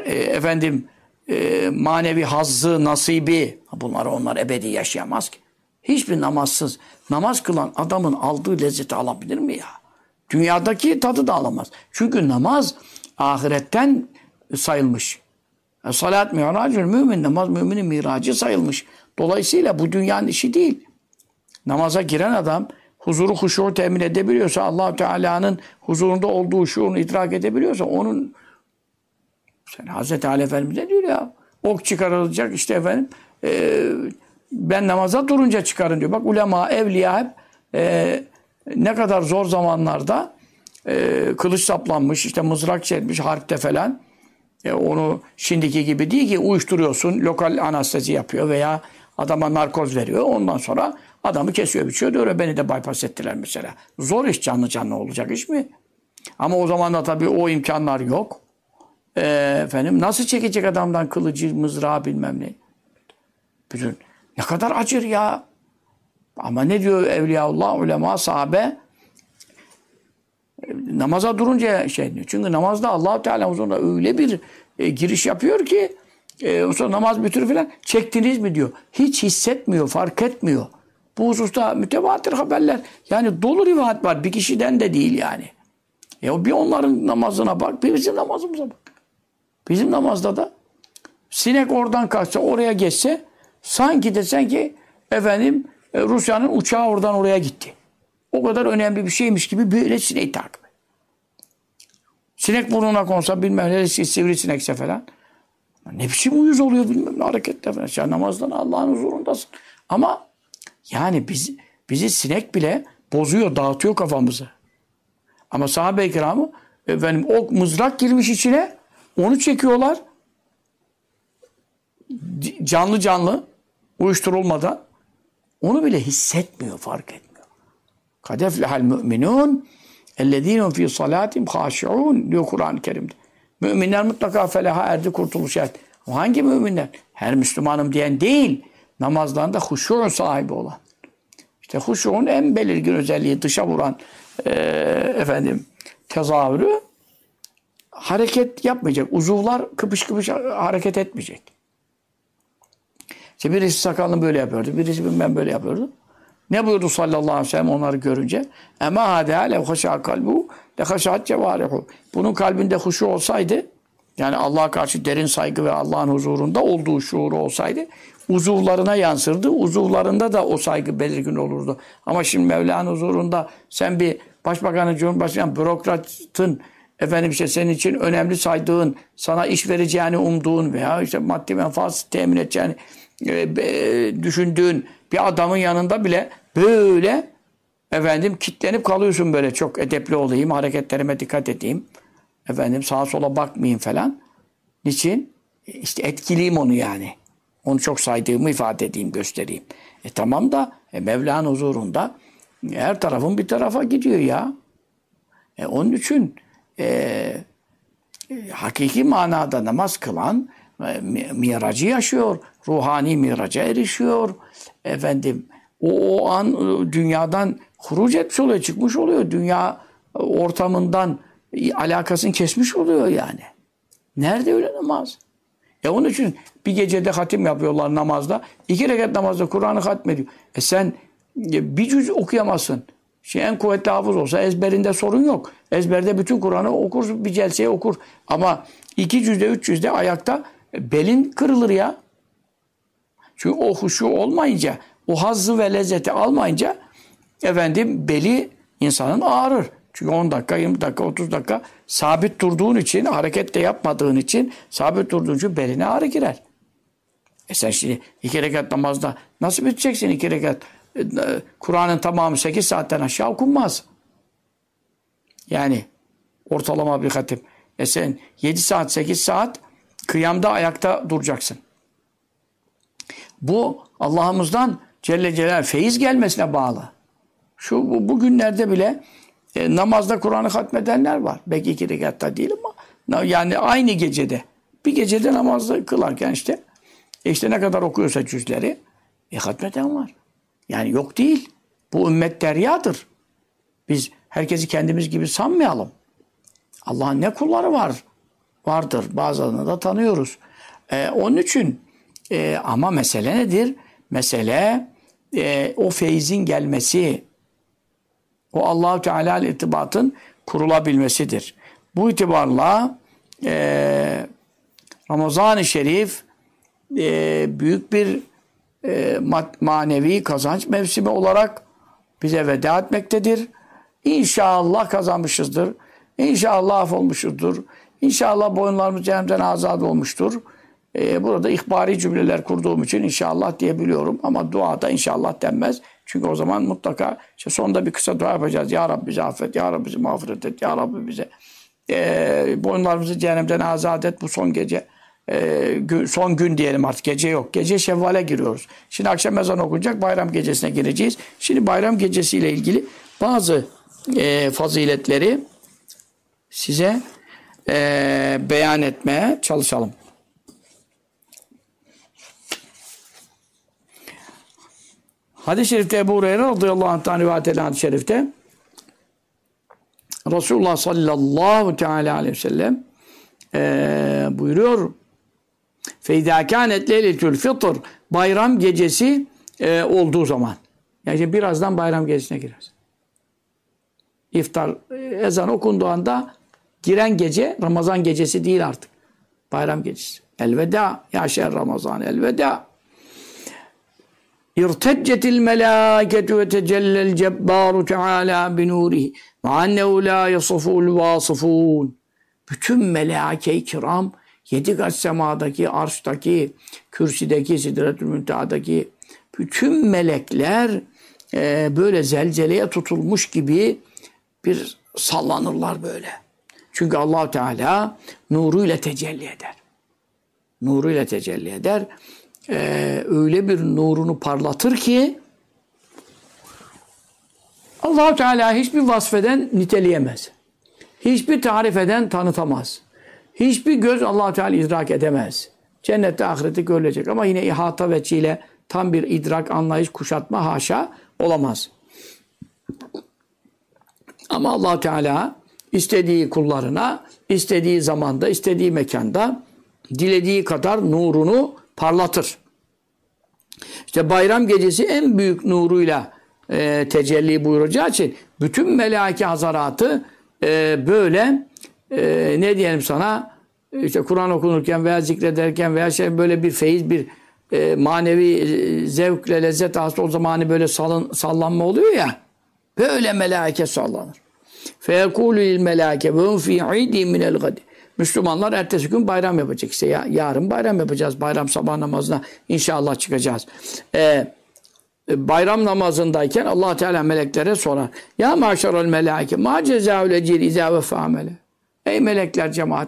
manevi hazzı, nasibi, onlar ebedi yaşayamaz ki. Hiçbir namazsız, namaz kılan adamın aldığı lezzeti alabilir mi ya? Dünyadaki tadı da alamaz. Çünkü namaz ahiretten sayılmış. Salat miracül mümin, namaz müminin miracı sayılmış. Dolayısıyla bu dünyanın işi değil. Namaza giren adam huzuru, huşu temin edebiliyorsa, Allah Teala'nın huzurunda olduğu şuurunu idrak edebiliyorsa onun Hazreti Ali Efendimiz ne diyor ya? Ok çıkarılacak işte ben namaza durunca çıkarın diyor. Bak ulema, evliya hep ne kadar zor zamanlarda kılıç saplanmış, işte mızrak çekmiş harpte falan. Onu şimdiki gibi değil ki uyuşturuyorsun, lokal anestezi yapıyor veya adama narkoz veriyor. Ondan sonra adamı kesiyor, biçiyor diyor. Beni de bypass ettiler mesela. Zor iş, canlı olacak iş mi? Ama o zaman da tabii o imkanlar yok. efendim nasıl çekecek adamdan kılıcı, mızrağı bilmem ne. Bütün ne kadar acır ya. Ama ne diyor Evliyaullah, ulema, sahabe? Namaza durunca şey diyor. Çünkü namazda Allah-u Teala huzurunda öyle bir giriş yapıyor ki sonra namaz bütür falan çektiniz mi diyor. Hiç hissetmiyor, fark etmiyor. Bu hususta mütevatir haberler. Yani dolu rivayet var. Bir kişiden de değil yani. Bir onların namazına bak, bir bizim namazımıza bak. Bizim namazda da sinek oradan kalksa, oraya geçse sanki desen ki efendim Rusya'nın uçağı oradan oraya gitti. O kadar önemli bir şeymiş gibi böyle sineği takip ediyor. Sinek burnuna konsa bilmem ne sivrisinekse falan. Ne biçim uyuz oluyor bilmem ne hareketler falan. Sen namazdan Allah'ın huzurundasın. Ama yani bizi sinek bile bozuyor, dağıtıyor kafamızı. Ama sahabe-i kiramı efendim o mızrak girmiş içine, onu çekiyorlar. Canlı canlı, uyuşturulmadan. Onu bile hissetmiyor, fark etmiyor. قَدْ اَفْلَحَ الْمُؤْمِنُونَ اَلَّذ۪ينَ ف۪ي صَلَاتِهِمْ خَاشِعُونَ diyor Kur'an-ı Kerim'de. Müminler mutlaka felaha erdi, kurtuluş erdi. O hangi müminler? Her Müslümanım diyen değil, namazlarında huşu sahibi olan. İşte huşu'nun en belirgin özelliği, dışa vuran tezahürü, hareket yapmayacak. Uzuvlar kıpış kıpış hareket etmeyecek. İşte birisi sakalını böyle yapıyordu, birisi bilmem böyle yapıyordu. Ne buyurdu sallallahu aleyhi ve sellem onları görünce? Ema hâdâ lev haşâ kalbu le haşât cevârihu. Bunun kalbinde huşu olsaydı, yani Allah'a karşı derin saygı ve Allah'ın huzurunda olduğu şuuru olsaydı, uzuvlarına yansırdı. Uzuvlarında da o saygı belirgin olurdu. Ama şimdi Mevla'nın huzurunda sen bir başbakanın, cumhurbaşkanı, bürokratın, efendim işte senin için önemli saydığın, sana iş vereceğini umduğun veya işte maddi menfaat temin edeceğini düşündüğün bir adamın yanında bile böyle efendim kitlenip kalıyorsun, böyle çok edepli olayım, hareketlerime dikkat edeyim, efendim sağa sola bakmayayım falan. Niçin? İşte etkileyim onu yani. Onu çok saydığımı ifade edeyim, göstereyim. Tamam da Mevla'nın huzurunda her tarafın bir tarafa gidiyor ya. Onun için hakiki manada namaz kılan miracı yaşıyor. Ruhani miraca erişiyor. Efendim o an dünyadan huruc etmiş oluyor, çıkmış oluyor. Dünya ortamından alakasını kesmiş oluyor yani. Nerede öyle namaz? Onun için bir gecede hatim yapıyorlar namazda. 2 rekat namazda Kur'an'ı hatmediyor. Sen bir cüz okuyamazsın. En kuvvetli hafız olsa ezberinde sorun yok. Ezberde bütün Kur'an'ı okur, bir celseye okur. Ama 2 cüzde, 3 cüzde ayakta belin kırılır ya. Çünkü o huşu olmayınca, o hazzı ve lezzeti almayınca efendim beli insanın ağrır. Çünkü 10 dakika, 20 dakika, 30 dakika sabit durduğun için, hareket de yapmadığın için, sabit durduğun için beline ağrı girer. Sen şimdi 2 rekat namazda nasıl biteceksin 2 rekat? Kur'an'ın tamamı 8 saatten aşağı okunmaz. Yani ortalama bir hatim. Sen 7 saat, 8 saat kıyamda ayakta duracaksın. Bu Allah'ımızdan Celle Celal feyiz gelmesine bağlı. Bu günlerde bile namazda Kur'an'ı hatmedenler var. Belki 2 rekatta değil ama yani aynı gecede. Bir gecede namazda kılarken işte ne kadar okuyorsa cüzleri hatmeden var. Yani yok değil. Bu ümmet deryadır. Biz herkesi kendimiz gibi sanmayalım. Allah'ın ne kulları var? Vardır. Bazılarını da tanıyoruz. Onun için ama mesele nedir? Mesele o feyzin gelmesi, o Allah-u Teala ile irtibatın kurulabilmesidir. Bu itibarla Ramazan-ı Şerif büyük bir manevi kazanç mevsimi olarak bize veda etmektedir. İnşallah kazanmışızdır. İnşallah affolmuşuzdur. İnşallah boyunlarımız cehennemden azad olmuştur. Burada ihbari cümleler kurduğum için inşallah diyebiliyorum. Ama duada inşallah denmez. Çünkü o zaman mutlaka sonunda bir kısa dua yapacağız. Ya Rabbi bizi affet, Ya Rabbi bizi mağfiret et, Ya Rabbi bize boyunlarımızı cehennemden azad et bu son gece. Son gün diyelim artık. Gece yok. Gece Şevval'e giriyoruz. Şimdi akşam ezanı okunacak. Bayram gecesine gireceğiz. Şimdi bayram gecesiyle ilgili bazı faziletleri size beyan etmeye çalışalım. Hadis-i şerifte Ebu Hureyre radıyallahu anh'tan rivayet edilen hadis-i şerifte Resulullah sallallahu teala aleyhi ve sellem buyuruyor فَاِذَا كَانَتْ لَيْلَةُ الْفِطْرِ bayram gecesi olduğu zaman. Yani işte birazdan bayram gecesine gireriz. İftar ezan okunduğu anda giren gece Ramazan gecesi değil artık. Bayram gecesi. Elveda ya şer Ramazan elveda. İrteccetil melâketu ve tecellel cebbâru teâlâ binûrihi ve annehu lâ yasıfûl vâsıfûn. Bütün melâke-i kiram, yedi kat semadaki, arştaki, kürsideki, sidretül müntehadaki bütün melekler böyle zelzeleye tutulmuş gibi bir sallanırlar böyle. Çünkü Allah Teala nuruyla tecelli eder. Nuruyla tecelli eder. Öyle bir nurunu parlatır ki Allah Teala hiçbir vasfeden niteleyemez. Hiçbir tarif eden tanıtamaz. Hiçbir göz Allah Teala idrak edemez. Cennette ahirette görülecek ama yine ihata vecihle tam bir idrak, anlayış, kuşatma haşa olamaz. Ama Allah Teala istediği kullarına, istediği zamanda, istediği mekanda dilediği kadar nurunu parlatır. İşte bayram gecesi en büyük nuruyla tecelli buyuracağı için bütün melaike hazaratı böyle ne diyelim sana işte Kur'an okunurken veya zikrederken veya böyle bir feyiz, bir manevi zevkle lezzet hasıl o zamanı böyle sallanma oluyor ya, böyle melaike sallanır. فَيَقُولُ لِلْمَلَاكَ وَهُمْ فِي عِيدٍ مِنَ الْغَدِ Müslümanlar ertesi gün bayram yapacak. İşte yarın bayram yapacağız. Bayram sabah namazına inşallah çıkacağız. Bayram namazındayken Allah Teala meleklere sorar. Ya maşerel melâike ma cezaül ecir izâ vefa amele. Ey melekler cemaat.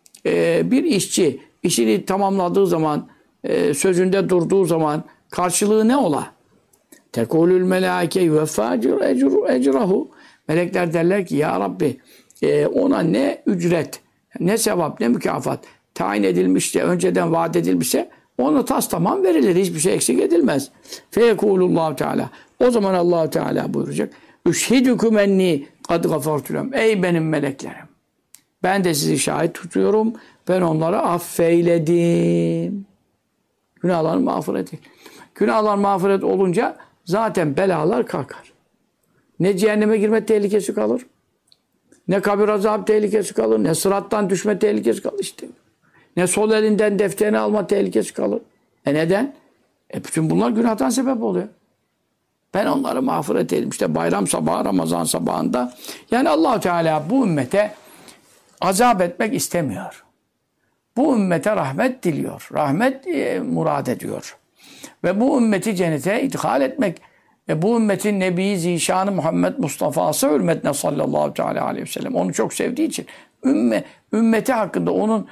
Bir işçi işini tamamladığı zaman, sözünde durduğu zaman karşılığı ne ola? Tekulül melâike vefa ecrahu. Melekler derler ki ya Rabbi ona ne ücret, ne sevap, ne mükafat tayin edilmişse, önceden vaat edilmişse ona tas tamam verilir. Hiçbir şey eksik edilmez. Feyekulullahu Teala. O zaman Allah Teala buyuracak. Üşhidüküm enni kad gafartülem. Ey benim meleklerim. Ben de sizi şahit tutuyorum. Ben onları affeyledim. Günahlar mağfiret edin. Günahlar mağfiret olunca zaten belalar kalkar. Ne cehenneme girme tehlikesi kalır, ne kabir azap tehlikesi kalır, ne sırattan düşme tehlikesi kalır işte. Ne sol elinden defterini alma tehlikesi kalır. Neden? Bütün bunlar günahtan sebep oluyor. Ben onları mağfiret edeyim. İşte bayram sabahı, Ramazan sabahında. Yani Allah Teala bu ümmete azap etmek istemiyor. Bu ümmete rahmet diliyor. Rahmet murad ediyor. Ve bu ümmeti cennete idhal etmek ve bu ümmetin Nebi Zişanı Muhammed Mustafa'sı hürmetine sallallahu teala aleyhi ve sellem. Onu çok sevdiği için ümmeti hakkında onun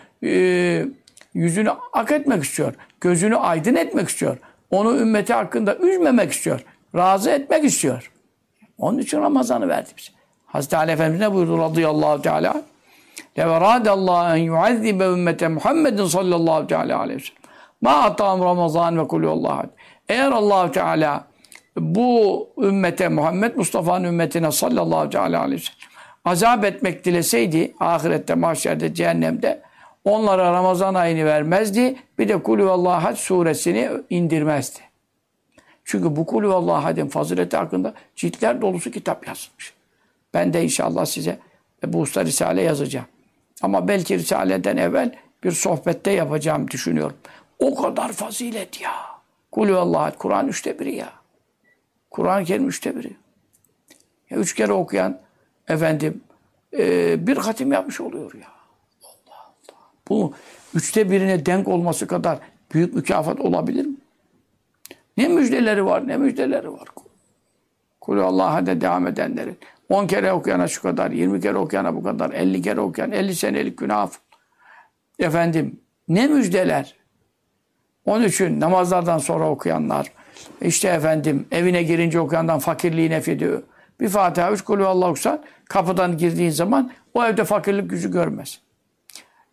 yüzünü ak etmek istiyor. Gözünü aydın etmek istiyor. Onu ümmeti hakkında üzmemek istiyor. Razı etmek istiyor. Onun için Ramazan'ı verdi bize. Hazreti Ali Efendimiz ne buyurdu radıyallahu teala? لَوَرَادَ اللّٰهُ اَنْ يُعَذِّبَ ümmete Muhammedin sallallahu teala aleyhi ve sellem. مَا اَطَّعَمْ Ramazan ve kulû. Eğer Allah Teala bu ümmete Muhammed Mustafa'nın ümmetine sallallahu teala aleyhi ve sellem azap etmek dileseydi ahirette, mahşerde, cehennemde onlara Ramazan ayını vermezdi. Bir de Kulüvallahu Had suresini indirmezdi. Çünkü bu Kulüvallahu Had'in fazileti hakkında ciltler dolusu kitap yazılmış. Ben de inşallah size bu usta Risale yazacağım. Ama belki Risale'den evvel bir sohbette yapacağım düşünüyorum. O kadar fazilet ya. Kulüvallahu Had, Kur'an 1/3 ya. Kur'an-ı Kerim 1/3. Ya 3 kere okuyan efendim bir hatim yapmış oluyor ya. Allah Allah. Bu 1/3'ine denk olması kadar büyük mükafat olabilir mi? Ne müjdeleri var, ne müjdeleri var. Kulü Allah'a devam edenlerin. 10 kere okuyana şu kadar, 20 kere okuyana bu kadar, 50 kere okuyan 50 senelik günah. Efendim ne müjdeler. Onun için namazlardan sonra okuyanlar, işte efendim evine girince okuyandan fakirliği nefediyor. Bir Fatiha 3 Kulü Allah okusan kapıdan girdiğin zaman o evde fakirlik yüzü görmez.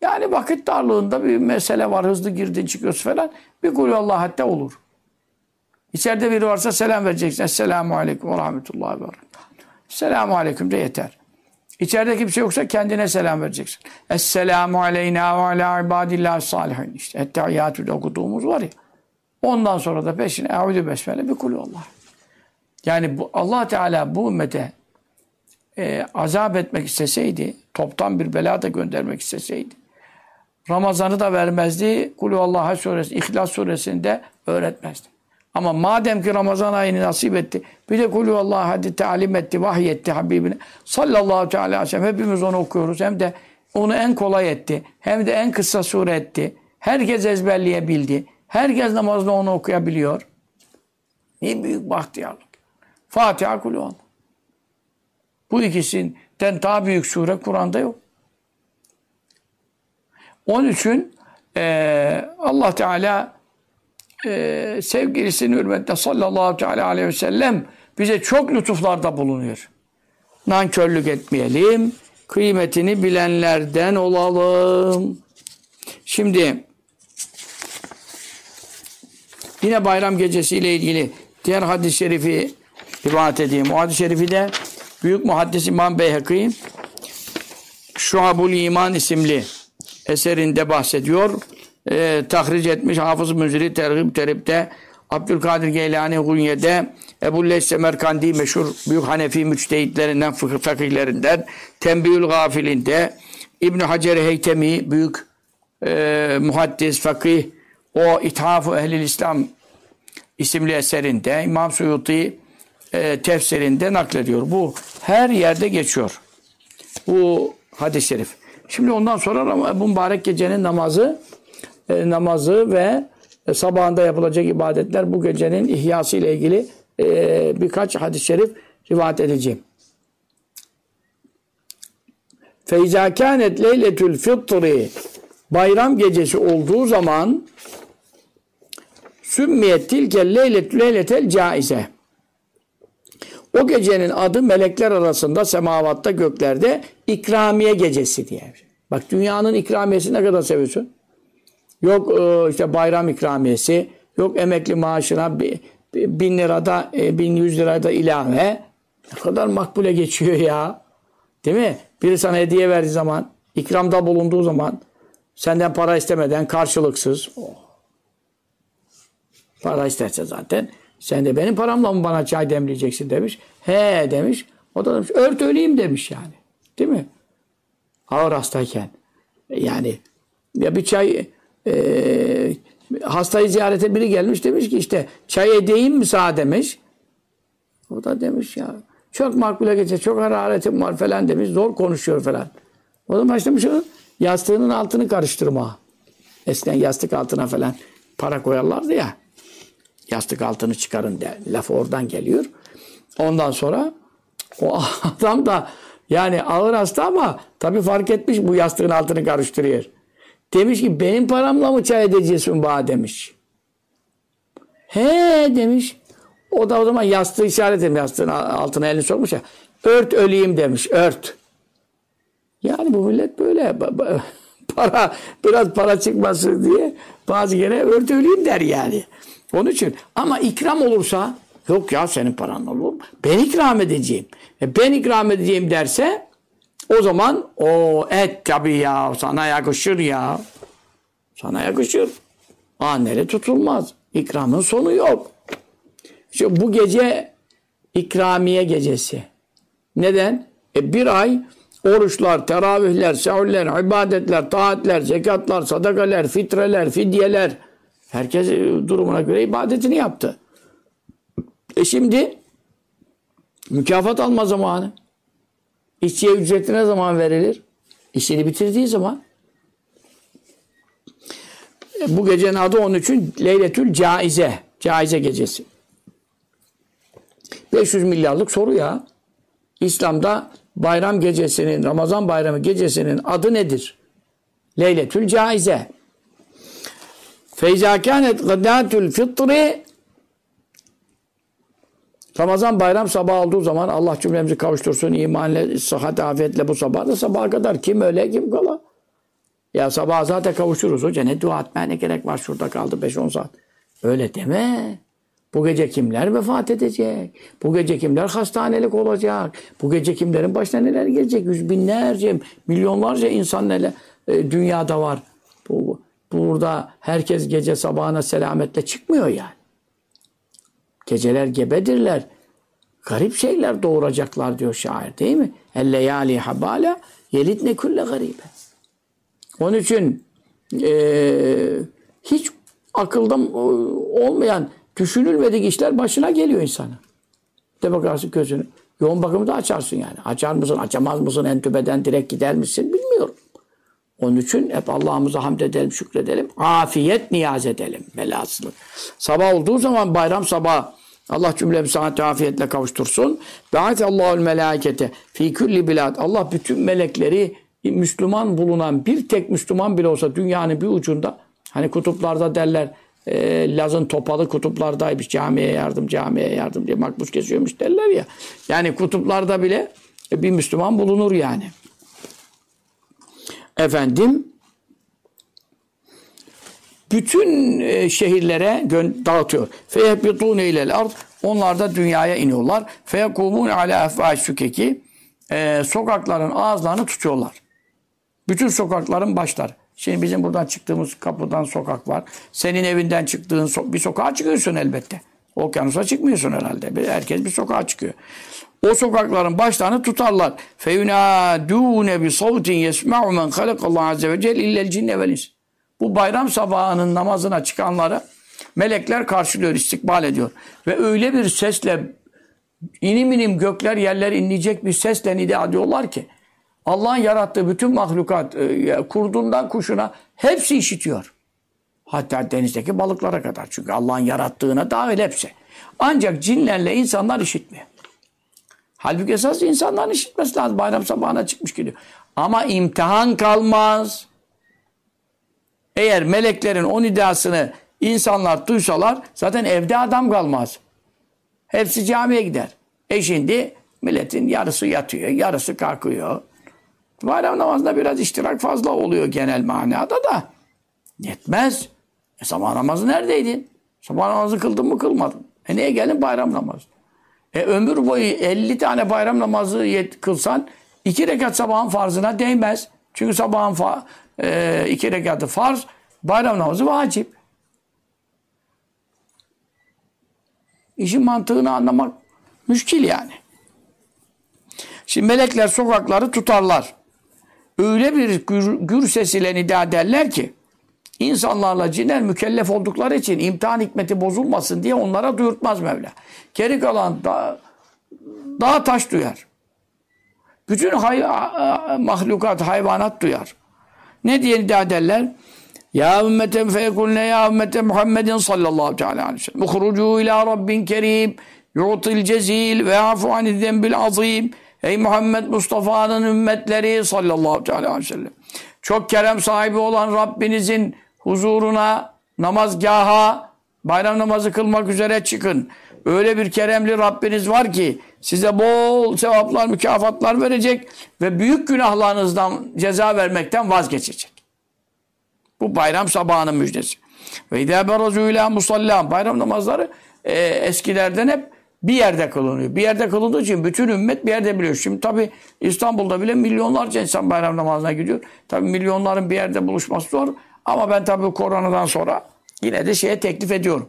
Yani vakit darlığında bir mesele var. Hızlı girdin çıkıyorsun falan. Bir kulüvallahu hatta olur. İçeride biri varsa selam vereceksin. Esselamu aleyküm ve rahmetullahi ve berekatuhu. Esselamu aleyküm de yeter. İçeride kimse yoksa kendine selam vereceksin. Esselamu aleyna ve ala ibadillahi salihin. İşte ettehiyyatü'de okuduğumuz var ya. Ondan sonra da peşine eûzü besmele bir kulüvallah. Yani Allah Teala bu ümmete azap etmek isteseydi, toptan bir bela da göndermek isteseydi, Ramazan'ı da vermezdi, Kulüvallaha suresi, İhlas suresinde öğretmezdi. Ama madem ki Ramazan ayını nasip etti, bir de Kulüvallaha hadi talim etti, vahyetti Habibine sallallahu teala aleyhi ve sellem, hepimiz onu okuyoruz, hem de onu en kolay etti, hem de en kısa sure etti. Herkes ezberleyebildi. Herkes namazda onu okuyabiliyor. Ne büyük bahtiyarlık. Fatiha, Kulüvallah. Bu ikisinden daha büyük sure Kur'an'da yok. Onun için Allah Teala sevgilisinin hürmetine sallallahu teala aleyhi ve sellem bize çok lütuflarda bulunuyor. Nankörlük etmeyelim. Kıymetini bilenlerden olalım. Şimdi yine bayram gecesiyle ilgili diğer hadis-i şerifi rivayet edeyim. O hadis-i şerifi de büyük muhaddis İmam Beyhekî Şuabul İman isimli eserinde bahsediyor. Tahric etmiş Hafız Münziri Tergib Terip'te, Abdülkadir Geylani Hunye'de, Ebu'l-Leys Semerkandi meşhur büyük Hanefi müçtehitlerinden, fakihlerinden, Tembihül Gafilinde, İbn-i Hacer Heytemi büyük muhaddis, fakih, o İthaf-ı Ehlil İslam isimli eserinde, İmam Suyuti tefsirinde naklediyor. Bu her yerde geçiyor. Bu hadis-i şerif. Şimdi ondan sonra bu mübarek gecenin namazı ve sabahında yapılacak ibadetler, bu gecenin ihyası ile ilgili birkaç hadis-i şerif rivayet edeceğim. فَاِذَا كَانَتْ لَيْلَةُ الْفِطْرِ bayram gecesi olduğu zaman sümmiyet tilkel leyletel caize. O gecenin adı melekler arasında, semavatta, göklerde ikramiye gecesi diye. Bak dünyanın ikramiyesi ne kadar seviyorsun? Yok işte bayram ikramiyesi, yok emekli maaşına 1000 lirada, 1100 lirada ilave. Ne kadar makbule geçiyor ya. Değil mi? Biri sana hediye verdiği zaman, ikramda bulunduğu zaman, senden para istemeden karşılıksız. Oh. Para isterse zaten, sen de benim paramla mı bana çay demleyeceksin demiş. He demiş. O da demiş ört öleyim demiş yani. Değil mi? Ağır hastayken. Yani ya bir çay hastayı ziyarete biri gelmiş demiş ki işte çay edeyim mi sana demiş. O da demiş ya çok makbule geçer, çok hararetim var falan demiş. Zor konuşuyor falan. O da başlamış yastığının altını karıştırma. Eskiden yastık altına falan para koyarlardı ya. Yastık altını çıkarın der. Laf oradan geliyor. Ondan sonra o adam da yani ağır hasta ama tabii fark etmiş bu yastığın altını karıştırıyor. Demiş ki benim paramla mı çay edeceksin bana demiş. He demiş. O da o zaman yastığı işaret etmiş. Yastığın altına elini sokmuş ya. Ört öleyim demiş. Ört. Yani bu millet böyle biraz para çıkmasın diye bazı kere ört öleyim der yani. Onun için ama ikram olursa yok ya senin paran olur. Ben ikram edeceğim. Ben ikram edeceğim derse o zaman o et tabii ya sana yakışır ya. Sana yakışır. Anere tutulmaz. İkramın sonu yok. İşte bu gece ikramiye gecesi. Neden? Bir ay oruçlar, teravihler, sehurler, ibadetler, taatler, zekatlar, sadakalar, fitreler, fidyeler. Herkes durumuna göre ibadetini yaptı. Şimdi mükafat alma zamanı. İşçiye ücreti ne zaman verilir? İşini bitirdiği zaman. Bu gecenin adı onun için Leyletül Caize. Caize gecesi. 500 milyarlık soru ya. İslam'da bayram gecesinin, Ramazan bayramı gecesinin adı nedir? Leyletül Caize. فَاِذَا كَانَتْ غَدَاتُ الْفِطْرِ Ramazan bayram sabahı olduğu zaman Allah cümlemizi kavuştursun imanla, sıhhat, afiyetle bu sabah da sabaha kadar kim öyle kim kala. Ya sabah zaten kavuşuruz hoca. Ne dua etmeye ne gerek var? Şurada kaldı 5-10 saat. Öyle deme. Bu gece kimler vefat edecek? Bu gece kimler hastanelik olacak? Bu gece kimlerin başına neler gelecek? Yüz binlerce, milyonlarca insan neler dünyada var. Burada herkes gece sabahına selametle çıkmıyor yani. Geceler gebedirler. Garip şeyler doğuracaklar diyor şair değil mi? El-leyali habala yelidne kulle garibe. Onun için hiç akılda olmayan, düşünülmedik işler başına geliyor insana. De bakarsın gözünü. Yoğun bakımı da açarsın yani. Açar mısın, açamaz mısın, entübeden direkt gider misin bilmiyorum. Onun için hep Allah'ımıza hamd edelim, şükredelim. Afiyet niyaz edelim belasını. Sabah olduğu zaman bayram sabahı Allah cümlemizi saat afiyetle kavuştursun. Allahul melâikete fî külli bilad. Allah bütün melekleri Müslüman bulunan bir tek Müslüman bile olsa dünyanın bir ucunda hani kutuplarda derler Laz'ın topalı kutuplardaymış camiye yardım diye makbuz kesiyormuş derler ya. Yani kutuplarda bile bir Müslüman bulunur yani. Efendim bütün şehirlere dağıtıyor. Feyehbitûne ilel ard. Onlar da dünyaya iniyorlar. Feyekûmûne alâ efvâşsükeki. Sokakların ağızlarını tutuyorlar. Bütün sokakların başlar. Şimdi bizim buradan çıktığımız kapıdan sokak var. Senin evinden çıktığın bir sokağa çıkıyorsun elbette. Okyanusa çıkmıyorsun herhalde. Herkes bir sokağa çıkıyor. O sokakların başlarını tutarlar. فَيُنَادُونَ بِصَوْتٍ يَسْمَعُ مَنْ خَلَقَ اللّٰهُ عَزَّ وَجَلْ اِلَّا الْجِنَّ وَالْاِنْسِ. Bu bayram sabahının namazına çıkanları melekler karşılıyor, istikbal ediyor. Ve öyle bir sesle inim inim gökler yerler inleyecek bir sesle nida ediyorlar ki Allah'ın yarattığı bütün mahlukat kurdundan kuşuna hepsi işitiyor. Hatta denizdeki balıklara kadar. Çünkü Allah'ın yarattığına dahil hepsi. Ancak cinlerle insanlar işitmiyor. Halbuki esas insanların işitmesi lazım. Bayram sabahına çıkmış gidiyor. Ama imtihan kalmaz. Eğer meleklerin o nidasını insanlar duysalar zaten evde adam kalmaz. Hepsi camiye gider. Şimdi milletin yarısı yatıyor, yarısı kalkıyor. Bayram namazında biraz iştirak fazla oluyor genel manada da. Yetmez. Sabah namazı neredeydin? Sabah namazı kıldın mı kılmadın? Neye gelin bayram namazı? Ömür boyu 50 tane bayram namazı kılsan 2 rekat sabahın farzına değmez. Çünkü sabahın 2 rekatı farz, bayram namazı vacip. İşin mantığını anlamak müşkil yani. Şimdi melekler sokakları tutarlar. Öyle bir gür sesiyle nida ederler ki insanlarla cinler mükellef oldukları için imtihan hikmeti bozulmasın diye onlara duyurtmaz Mevla. Geri kalan dağ taş duyar. Bütün mahlukat, hayvanat duyar. Ne diye nida ederler? Ya ümmeten feyekulne ya ümmeten Muhammedin sallallahu aleyhi ve sellem. Uhrucu ila Rabbin kerim yu'til cezil ve afu anid zembil azim. Ey Muhammed Mustafa'nın ümmetleri sallallahu aleyhi ve sellem. Çok kerem sahibi olan Rabbinizin huzuruna, namazgaha, bayram namazı kılmak üzere çıkın. Öyle bir keremli Rabbiniz var ki size bol sevaplar, mükafatlar verecek ve büyük günahlarınızdan ceza vermekten vazgeçecek. Bu bayram sabahının müjdesi. Ve idâ berazû ilâ musallâ. Bayram namazları eskilerden hep bir yerde kılınıyor. Bir yerde kılındığı için bütün ümmet bir yerde biliyor. Şimdi tabii İstanbul'da bile milyonlarca insan bayram namazına gidiyor. Tabii milyonların bir yerde buluşması zor. Ama ben tabii koronadan sonra yine de teklif ediyorum.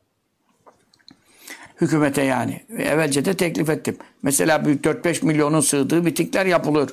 Hükümete yani. Evvelce de teklif ettim. Mesela büyük 4-5 milyonun sığdığı mitingler yapılıyor.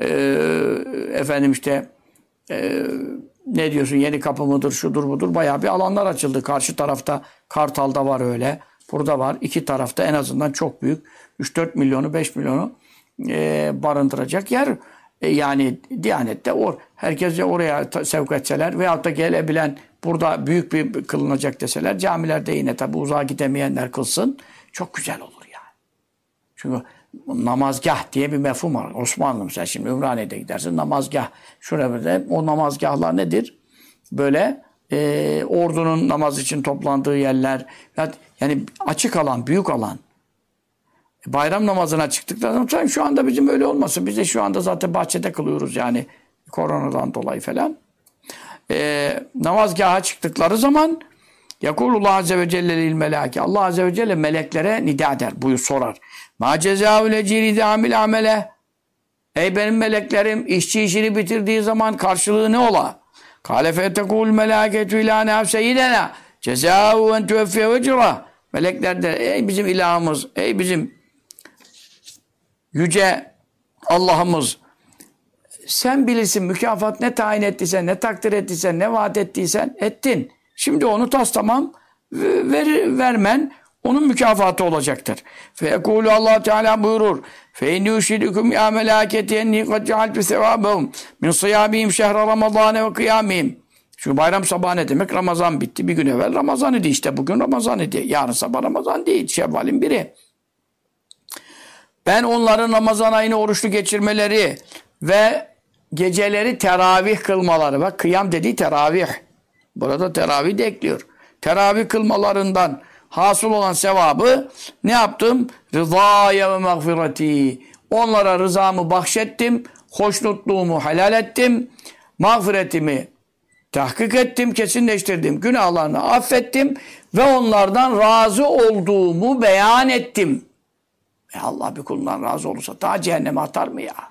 Ne diyorsun Yeni Kapı mıdır, şudur budur. Bayağı bir alanlar açıldı. Karşı tarafta Kartal'da var öyle. Burada var. İki tarafta en azından çok büyük. 3-4 milyonu, 5 milyonu barındıracak yer. Yani Diyanet'te herkes oraya sevk etseler veyahut da gelebilen burada büyük bir kılınacak deseler camilerde yine tabi uzağa gidemeyenler kılsın. Çok güzel olur yani. Çünkü namazgah diye bir mefhum var. Osmanlı mesela şimdi Ümraniye'de gidersin namazgah. Şurada o namazgahlar nedir? Böyle ordunun namaz için toplandığı yerler. Yani açık alan, büyük alan. Bayram namazına çıktıktan sonra şu anda bizim öyle olmasın. Biz de şu anda zaten bahçede kılıyoruz yani koronadan dolayı falan. namazgaha çıktıkları zaman Yekulullah Azze ve Celle lil melâke. Allah Azze ve Celle meleklere nida eder. Buyur sorar. Ma cezâul ecîri amil amele. Ey benim meleklerim işçi işini bitirdiği zaman karşılığı ne ola? Kâle fetekûl melâketü ilâ nefseyidena. Cezâhu en tüveffiye vecrah. Melekler de ey bizim ilahımız, ey bizim yüce Allah'ımız. Sen bilirsin mükafat ne tayin ettiysen, ne takdir ettiysen, ne vaat ettiysen ettin. Şimdi onu tamam vermen onun mükafatı olacaktır. Feyekûlü Allah Teala buyurur. Fe inni uşidüküm ya melâketi enni kad cealtü sevâbehum min sıyâbihim şehre ramazâne ve kıyâmihim. Çünkü bayram sabahı ne demek? Ramazan bitti. Bir gün evvel Ramazan idi işte. Bugün Ramazan idi. Yarın sabah Ramazan değil. Şevval'in biri. Ben onların Ramazan ayını oruçlu geçirmeleri ve geceleri teravih kılmaları. Bak kıyam dediği teravih. Burada teravih de ekliyor. Teravih kılmalarından hasıl olan sevabı ne yaptım? Rızaya ve mağfireti. Onlara rızamı bahşettim. Hoşnutluğumu helal ettim. Mağfiretimi tahkik ettim, kesinleştirdim. Günahlarını affettim ve onlardan razı olduğumu beyan ettim. Allah bir kulundan razı olursa daha cehenneme atar mı ya?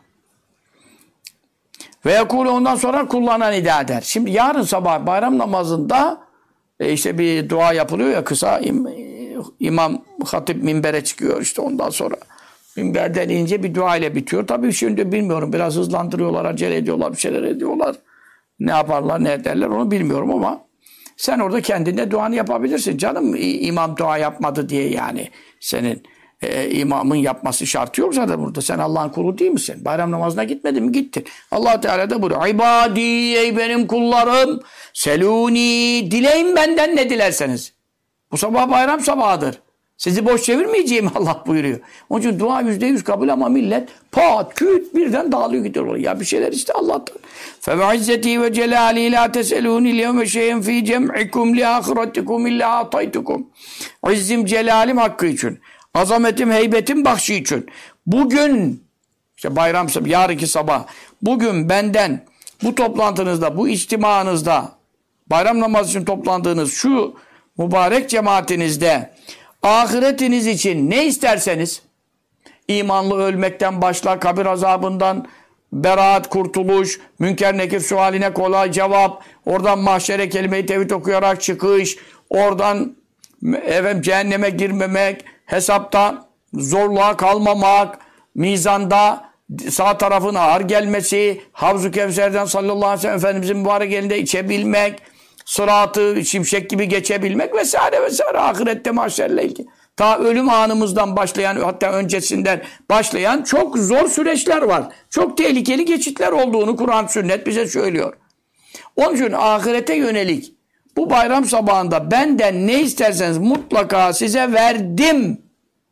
Ve yekûle ondan sonra kullarına nida eder. Şimdi yarın sabah bayram namazında işte bir dua yapılıyor ya kısa imam hatip minbere çıkıyor işte ondan sonra minberden ince bir dua ile bitiyor. Tabii şimdi bilmiyorum biraz hızlandırıyorlar, acele ediyorlar, bir şeyler ediyorlar. Ne yaparlar, ne ederler onu bilmiyorum ama sen orada kendine duanı yapabilirsin. Canım imam dua yapmadı diye yani senin imamın yapması şartı yok zaten burada. Sen Allah'ın kulu değil misin? Bayram namazına gitmedin mi? Gittin. Allah Teala da buyuruyor. İbadi ey benim kullarım seluni dileyin benden ne dilerseniz. Bu sabah bayram sabahıdır. Sizi boş çevirmeyeceğim Allah buyuruyor. Onun için dua %100 kabul ama millet pat küt birden dağılıyor gidiyor. Ya bir şeyler işte Allah'tan. فَبَعِزَّتِي وَجَلَالِي لَا تَسْأَلُونِ الْيَوْمَ شَيْءٍ فِي جَمْعِكُمْ لِآخِرَتِكُمْ اِلَّا اَعْطَيْتُكُمْ İzzim celalim hakkı için. Azametim, heybetim bahşi için. Bugün işte bayram yarınki sabah bugün benden bu toplantınızda, bu içtimanızda bayram namazı için toplandığınız şu mübarek cemaatinizde ahiretiniz için ne isterseniz imanlı ölmekten başla, kabir azabından beraat, kurtuluş, münker nekir sualine kolay cevap, oradan mahşere kelime-i tevhid okuyarak çıkış, oradan cehenneme girmemek, hesapta zorluğa kalmamak, mizanda sağ tarafın ağır gelmesi, Havz-ı Kevser'den sallallahu aleyhi ve sellem Efendimizin mübarek elinde içebilmek, sıratı şimşek gibi geçebilmek vesaire vesaire ahirette mahşerle ilgili. Ta ölüm anımızdan başlayan hatta öncesinden başlayan çok zor süreçler var. Çok tehlikeli geçitler olduğunu Kur'an sünnet bize söylüyor. Onun için ahirete yönelik bu bayram sabahında benden ne isterseniz mutlaka size verdim.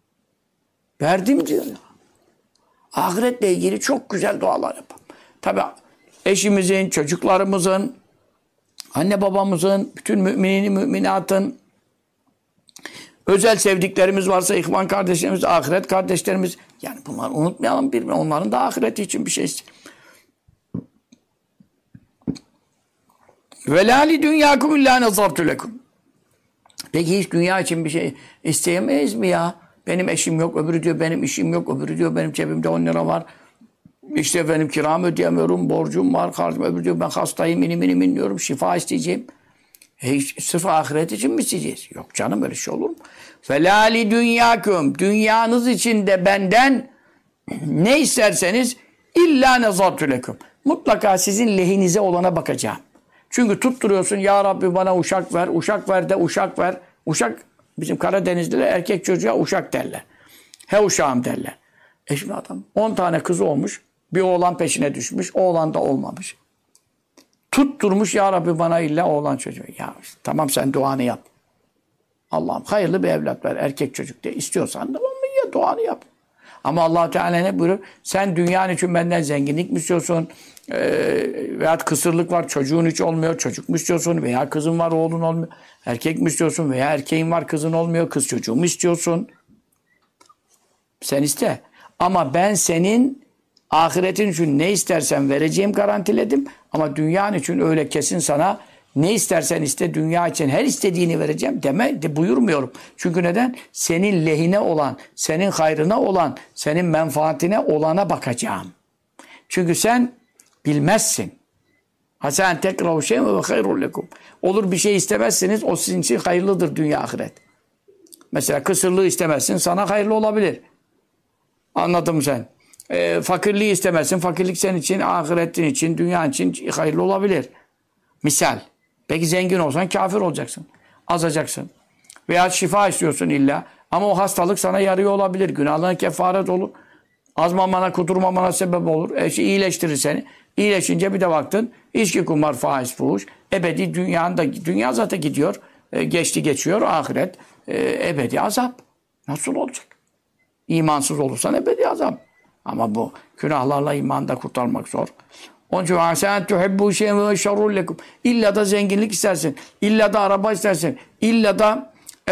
Verdim diyor. Ahiretle ilgili çok güzel dualar yapalım. Tabi eşimizin, çocuklarımızın, anne babamızın, bütün müminin, müminatın, özel sevdiklerimiz varsa ihvan kardeşlerimiz, ahiret kardeşlerimiz. Yani bunları unutmayalım birbirine. Onların da ahireti için bir şey istedim. Ve la li dünyakum illa nazartu lekum. Peki hiç dünya için bir şey isteyemeyiz mi ya? Benim eşim yok, öbürü diyor benim işim yok, öbürü diyor benim cebimde 10 lira var. İşte benim kiramı ödeyemiyorum, borcum var, karşım öbürü diyor ben hastayım, inim inliyorum, şifa isteyeceğim. Sırf ahiret için mi isteyeceğiz? Yok canım öyle şey olur mu? Felâli dünyâküm. Dünyanız için de benden ne isterseniz illa nezartü leküm. Mutlaka sizin lehinize olana bakacağım. Çünkü tutturuyorsun ya Rabbi bana uşak ver, uşak ver de uşak ver. Uşak bizim Karadenizliler erkek çocuğa uşak derler. He uşağım derler. Şimdi adam 10 tane kızı olmuş, bir oğlan peşine düşmüş, oğlan da olmamış. Tutturmuş ya Rabbi bana illa oğlan çocuğu. Ya işte, tamam sen duanı yap. Allah'ım hayırlı bir evlat ver erkek çocuk diye. İstiyorsan da onu ya duanı yap. Ama Allah Teala ne buyuruyor? Sen dünyanın için benden zenginlik mi istiyorsun? Veya kısırlık var çocuğun hiç olmuyor. Çocuk mu istiyorsun? Veya kızın var oğlun olmuyor. Erkek mi istiyorsun? Veya erkeğin var kızın olmuyor. Kız çocuğu mu istiyorsun? Sen iste. Ama ben senin Ahiretin için ne istersen vereceğim garantiledim. Ama dünyanın için öyle kesin sana ne istersen iste, dünya için her istediğini vereceğim buyurmuyorum. Çünkü neden? Senin lehine olan, senin hayrına olan, senin menfaatine olana bakacağım. Çünkü sen bilmezsin. Hasen tekrahu şey'en ve hayrul lekum. Olur bir şey istemezsiniz, o sizin için hayırlıdır dünya ahiret. Mesela kısırlığı istemezsin, sana hayırlı olabilir. Anladın mı sen? Fakirliği istemezsin, fakirlik senin için, ahiretin için, dünya için hayırlı olabilir. Misal. Peki zengin olsan kafir olacaksın. Azacaksın. Veya şifa istiyorsun illa. Ama o hastalık sana yarıyor olabilir. Günahlarına kefaret olur. Azmamana, kudurmamana sebep olur. İyileştirir seni. İyileşince bir de baktın. İçki, kumar, faiz, fuhuş. Ebedi dünya zaten gidiyor. Geçti geçiyor. Ahiret. Ebedi azap. Nasıl olacak? İmansız olursan ebedi azap. Ama bu günahlarla imanı da kurtarmak zor. Onun için sen tuhibbu şey'en ve şerrul lekum. İlla da zenginlik istersin. İlla da araba istersin. İlla da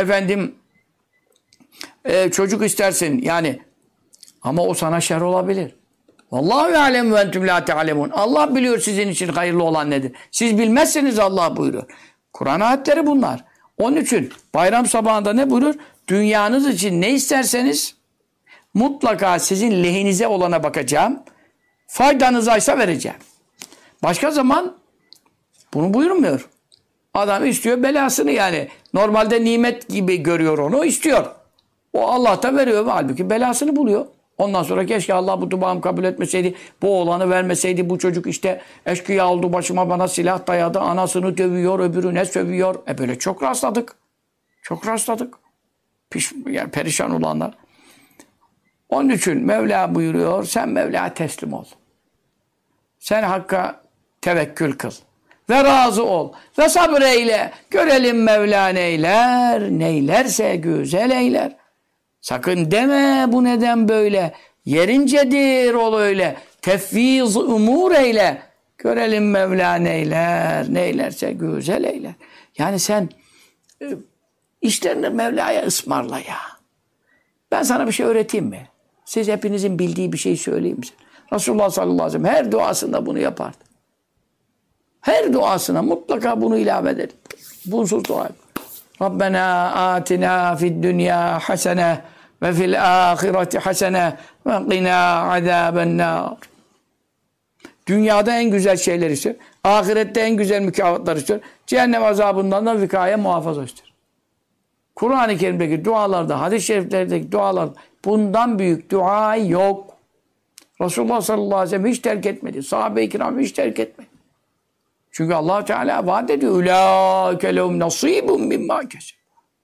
çocuk istersin. Yani ama o sana şer olabilir. Vallahu ya'lem ve entum la ta'lemun. Allah biliyor sizin için hayırlı olan nedir. Siz bilmezseniz Allah buyuruyor. Kur'an ayetleri bunlar. Onun için bayram sabahında ne buyurur? Dünyanız için ne isterseniz mutlaka sizin lehinize olana bakacağım. Faydanızaysa vereceğim. Başka zaman bunu buyurmuyor. Adam istiyor belasını yani. Normalde nimet gibi görüyor onu, istiyor. O Allah da veriyor. Halbuki belasını buluyor. Ondan sonra keşke Allah bu duamı kabul etmeseydi, bu oğlanı vermeseydi, bu çocuk işte eşkıya oldu, başıma bana silah dayadı, anasını dövüyor, öbürüne sövüyor. Böyle çok rastladık. Çok rastladık. Yani perişan olanlar. Onun için Mevla buyuruyor, sen Mevla'ya teslim ol. Sen Hakk'a tevekkül kıl. Ve razı ol. Ve sabreyle. Görelim Mevla neyler. Neylerse güzel eyler. Sakın deme bu neden böyle. Yerincedir ol öyle. Tefviz umur eyle. Görelim Mevla neyler. Neylerse güzel eyler. Yani sen işlerini Mevla'ya ısmarla ya. Ben sana bir şey öğreteyim mi? Siz hepinizin bildiği bir şey söyleyeyim mi? Resulullah sallallahu aleyhi ve sellem her duasında bunu yapardı. Her duasına mutlaka bunu ilave eder. Bunsuz dua. Rabbena atina fid dünya hasene ve fil ahireti hasene ve qina azabennar. Dünyada en güzel şeyler istiyor. Ahirette en güzel mükafatlar istiyor. Cehennem azabından da vikaye muhafaza istiyor. Kur'an-ı Kerim'deki dualarda, hadis-i şeriflerdeki dualar bundan büyük dua yok. Resulullah sallallahu aleyhi ve sellem hiç terk etmedi. Sahabe-i kiram hiç terk etmedi. Çünkü Allah Teala vaat ediyor. Ulaike lehum nasibun mimma keseb.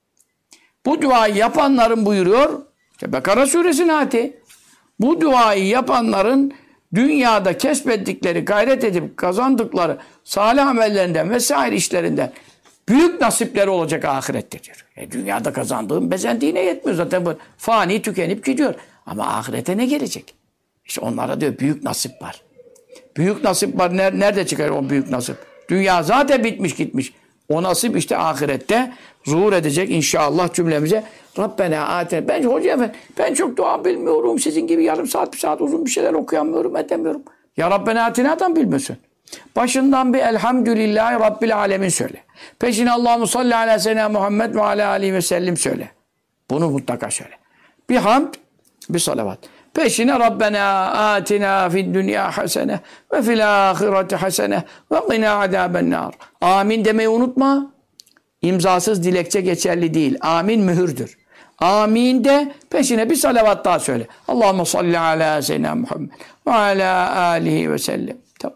Bu duayı yapanların buyuruyor. İşte Bekara suresinin ayeti. Bu duayı yapanların dünyada kesbettikleri, gayret edip kazandıkları salih amellerinden vesaire işlerinden büyük nasipleri olacak ahirette diyor. Dünyada kazandığın bezendiğine yetmiyor zaten bu fani tükenip gidiyor. Ama ahirete ne gelecek? İşte onlara diyor büyük nasip var. Büyük nasip var. Nerede çıkar o büyük nasip? Dünya zaten bitmiş gitmiş. O nasip işte ahirette zuhur edecek inşallah cümlemize. Rabbena aten. Ben hoca efendim, ben çok dua bilmiyorum. Sizin gibi yarım saat, bir saat uzun bir şeyler okuyamıyorum, edemiyorum. Ya Rabbena atena'dan bilmiyorsun. Başından bir elhamdülillahi Rabbil alemin söyle. Peşine Allahu salli ala seyyidina Muhammed ve ala aleyhi ve sellem söyle. Bunu mutlaka söyle. Bir hamd, bir salavat. Peşine Rabbena atina fid dünya hasene ve fil ahireti hasene ve qina azabennar. Amin demeyi unutma. İmzasız dilekçe geçerli değil. Amin mühürdür. Amin de peşine bir salavat daha söyle. Allahumme salli ala seyyidina Muhammed ve ala alihi ve sellem. Tamam.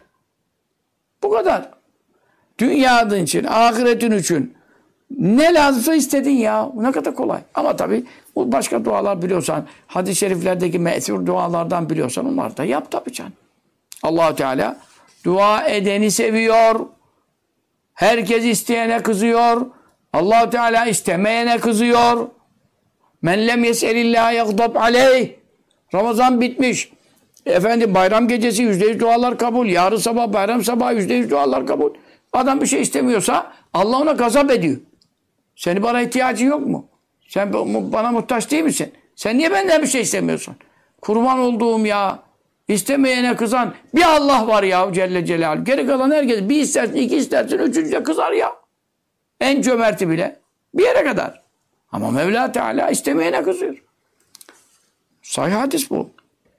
Bu kadar. Dünyanın için, ahiretin için ne lazımsa istedin ya. Ne kadar kolay. Ama tabii başka dualar biliyorsan, hadis-i şeriflerdeki me'thur dualardan biliyorsan onları da yap tabii canım. Allah-u Teala dua edeni seviyor. Herkes isteyene kızıyor. Allah-u Teala istemeyene kızıyor. Men lem yes'elillâhe yagdab aleyh. Ramazan bitmiş. Efendim bayram gecesi %100 dualar kabul. Yarın sabah bayram sabah %100 dualar kabul. Adam bir şey istemiyorsa Allah ona gazap ediyor. Senin bana ihtiyacın yok mu? Sen bana muhtaç değil misin? Sen niye benden bir şey istemiyorsun? Kurban olduğum ya. İstemeyene kızan bir Allah var ya Celle Celaluhu. Geri kalan herkes bir istersin, iki istersin, üçüncü de kızar ya. En cömerti bile. Bir yere kadar. Ama Mevla Teala istemeyene kızıyor. Sahih hadis bu.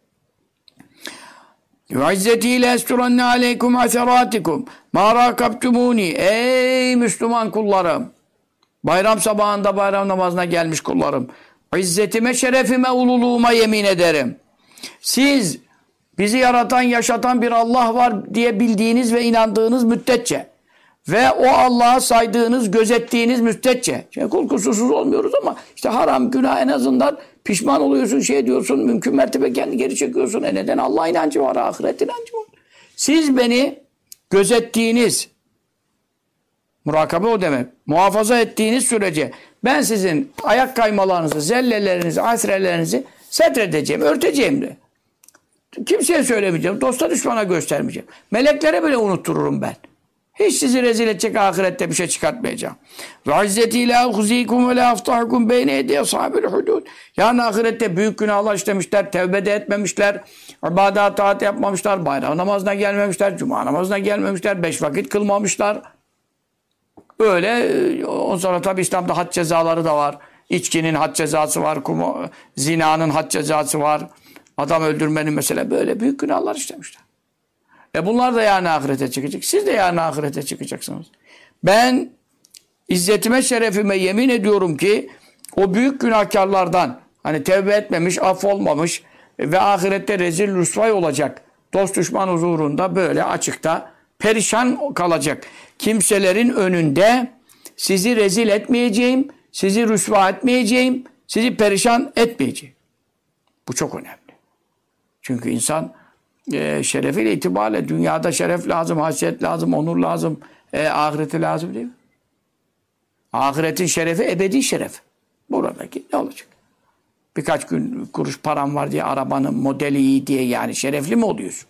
Yu'izzeti le esturenne aleykum aseratikum ma rakabtumuni. Ey Müslüman kullarım. Bayram sabahında bayram namazına gelmiş kullarım. İzzetime, şerefime, ululuğuma yemin ederim. Siz bizi yaratan, yaşatan bir Allah var diye bildiğiniz ve inandığınız müddetçe ve o Allah'a saydığınız, gözettiğiniz müddetçe. Kul kusursuz olmuyoruz ama işte haram, günah en azından pişman oluyorsun, şey diyorsun, mümkün mertebe kendini geri çekiyorsun. Neden? Allah inancı var, ahiret inancı var. Siz beni gözettiğiniz, murakabe o demek, muhafaza ettiğiniz sürece ben sizin ayak kaymalarınızı, zellelerinizi, asrelerinizi setredeceğim, örteceğim de. Kimseye söylemeyeceğim, dosta düşmana göstermeyeceğim. Meleklere bile unuttururum ben. Hiç sizi rezil edecek ahirette bir şey çıkartmayacağım. Ve izzeti la ukhzikum ve la aftahukum beyne yedi ashabil hudud. Yani ahirette büyük günahlar işlemişler, tevbe de etmemişler, ibadet taat yapmamışlar, bayram namazına gelmemişler, cuma namazına gelmemişler, 5 vakit kılmamışlar. Böyle, ondan sonra tabi İslam'da had cezaları da var. İçkinin had cezası var, zinanın had cezası var. Adam öldürmenin mesela böyle büyük günahlar işlemişler. Bunlar da yarın ahirete çıkacak. Siz de yarın ahirete çıkacaksınız. Ben izzetime, şerefime yemin ediyorum ki o büyük günahkarlardan hani tevbe etmemiş, affolmamış ve ahirette rezil rüsvay olacak. Dost düşman huzurunda böyle açıkta perişan kalacak kimselerin önünde sizi rezil etmeyeceğim, sizi rüsva etmeyeceğim, sizi perişan etmeyeceğim. Bu çok önemli. Çünkü insan şerefiyle itibariyle dünyada şeref lazım, haysiyet lazım, onur lazım, ahireti lazım değil mi? Ahiretin şerefi ebedi şeref. Buradaki ne olacak? Birkaç gün kuruş param var diye arabanın modeli iyi diye yani şerefli mi oluyorsun?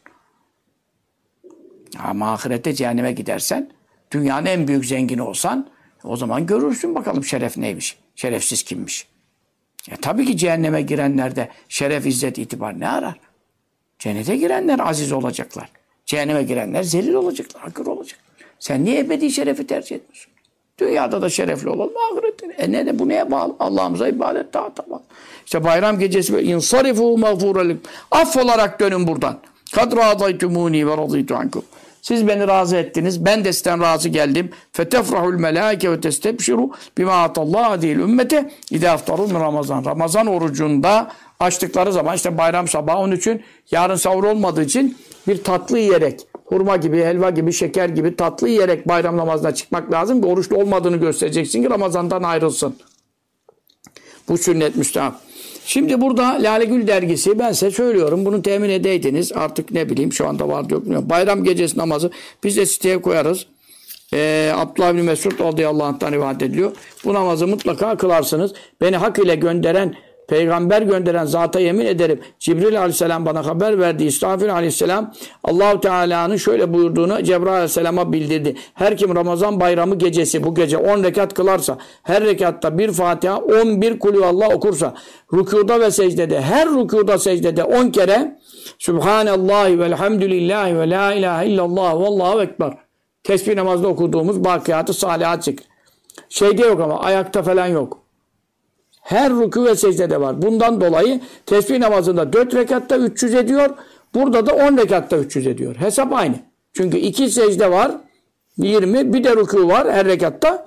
Ama ahirette cehenneme gidersen dünyanın en büyük zengini olsan o zaman görürsün bakalım şeref neymiş, şerefsiz kimmiş. Tabii ki cehenneme girenlerde şeref, izzet, itibar ne arar? Cennete girenler aziz olacaklar. Cehenneme girenler zelil olacaklar, hakir olacaklar. Sen niye ebedi şerefi tercih etmiyorsun? Dünyada da şerefli olalım, ahirette. Ne de bu neye bağlı? Allah'ımıza ibadet, taata bağlı. İşte bayram gecesi ve insarifu mağfurelim. Affolarak dönün buradan. Kad radaytumuni ve radıytu ankum. Siz beni razı ettiniz. Ben de sizden razı geldim. Fetefrahul melâike ve testebşiru bima atallahu değil ümmete idâ aftarun Ramazan. Ramazan orucunda açtıkları zaman işte bayram sabahı onun için yarın sahur olmadığı için bir tatlı yiyerek, hurma gibi, helva gibi, şeker gibi tatlı yiyerek bayram namazına çıkmak lazım. Oruçlu olmadığını göstereceksin ki Ramazan'dan ayrılsın. Bu sünnet müstehap. Şimdi burada Lale Gül dergisi ben size söylüyorum. Bunu temin edeydiniz. Artık ne bileyim şu anda var yok bilmiyorum. Bayram gecesi namazı biz de siteye koyarız. Abdullah bin Mesud radıyallahu anh'tan rivayet ediliyor. Bu namazı mutlaka kılarsınız. Beni hak ile gönderen, peygamber gönderen zata yemin ederim. Cibril aleyhisselam bana haber verdi. İsrafil aleyhisselam Allah-u Teala'nın şöyle buyurduğunu Cebrail aleyhisselama bildirdi. Her kim Ramazan bayramı gecesi bu gece 10 rekat kılarsa, her rekatta bir Fatiha 11 Kulüvallah okursa, rükuda ve secdede, her rükuda secdede 10 kere Subhanallahi velhamdülillahi ve la ilahe illallah vallahu ekber. Tesbih namazda okuduğumuz bakiyatı salihat zikr. Şeyde yok ama ayakta falan yok. Her rükû ve secdede var. Bundan dolayı tesbih namazında 4 rekatta 300 ediyor. Burada da 10 rekatta 300 ediyor. Hesap aynı. Çünkü 2 secde var 20. Bir de rükû var her rekatta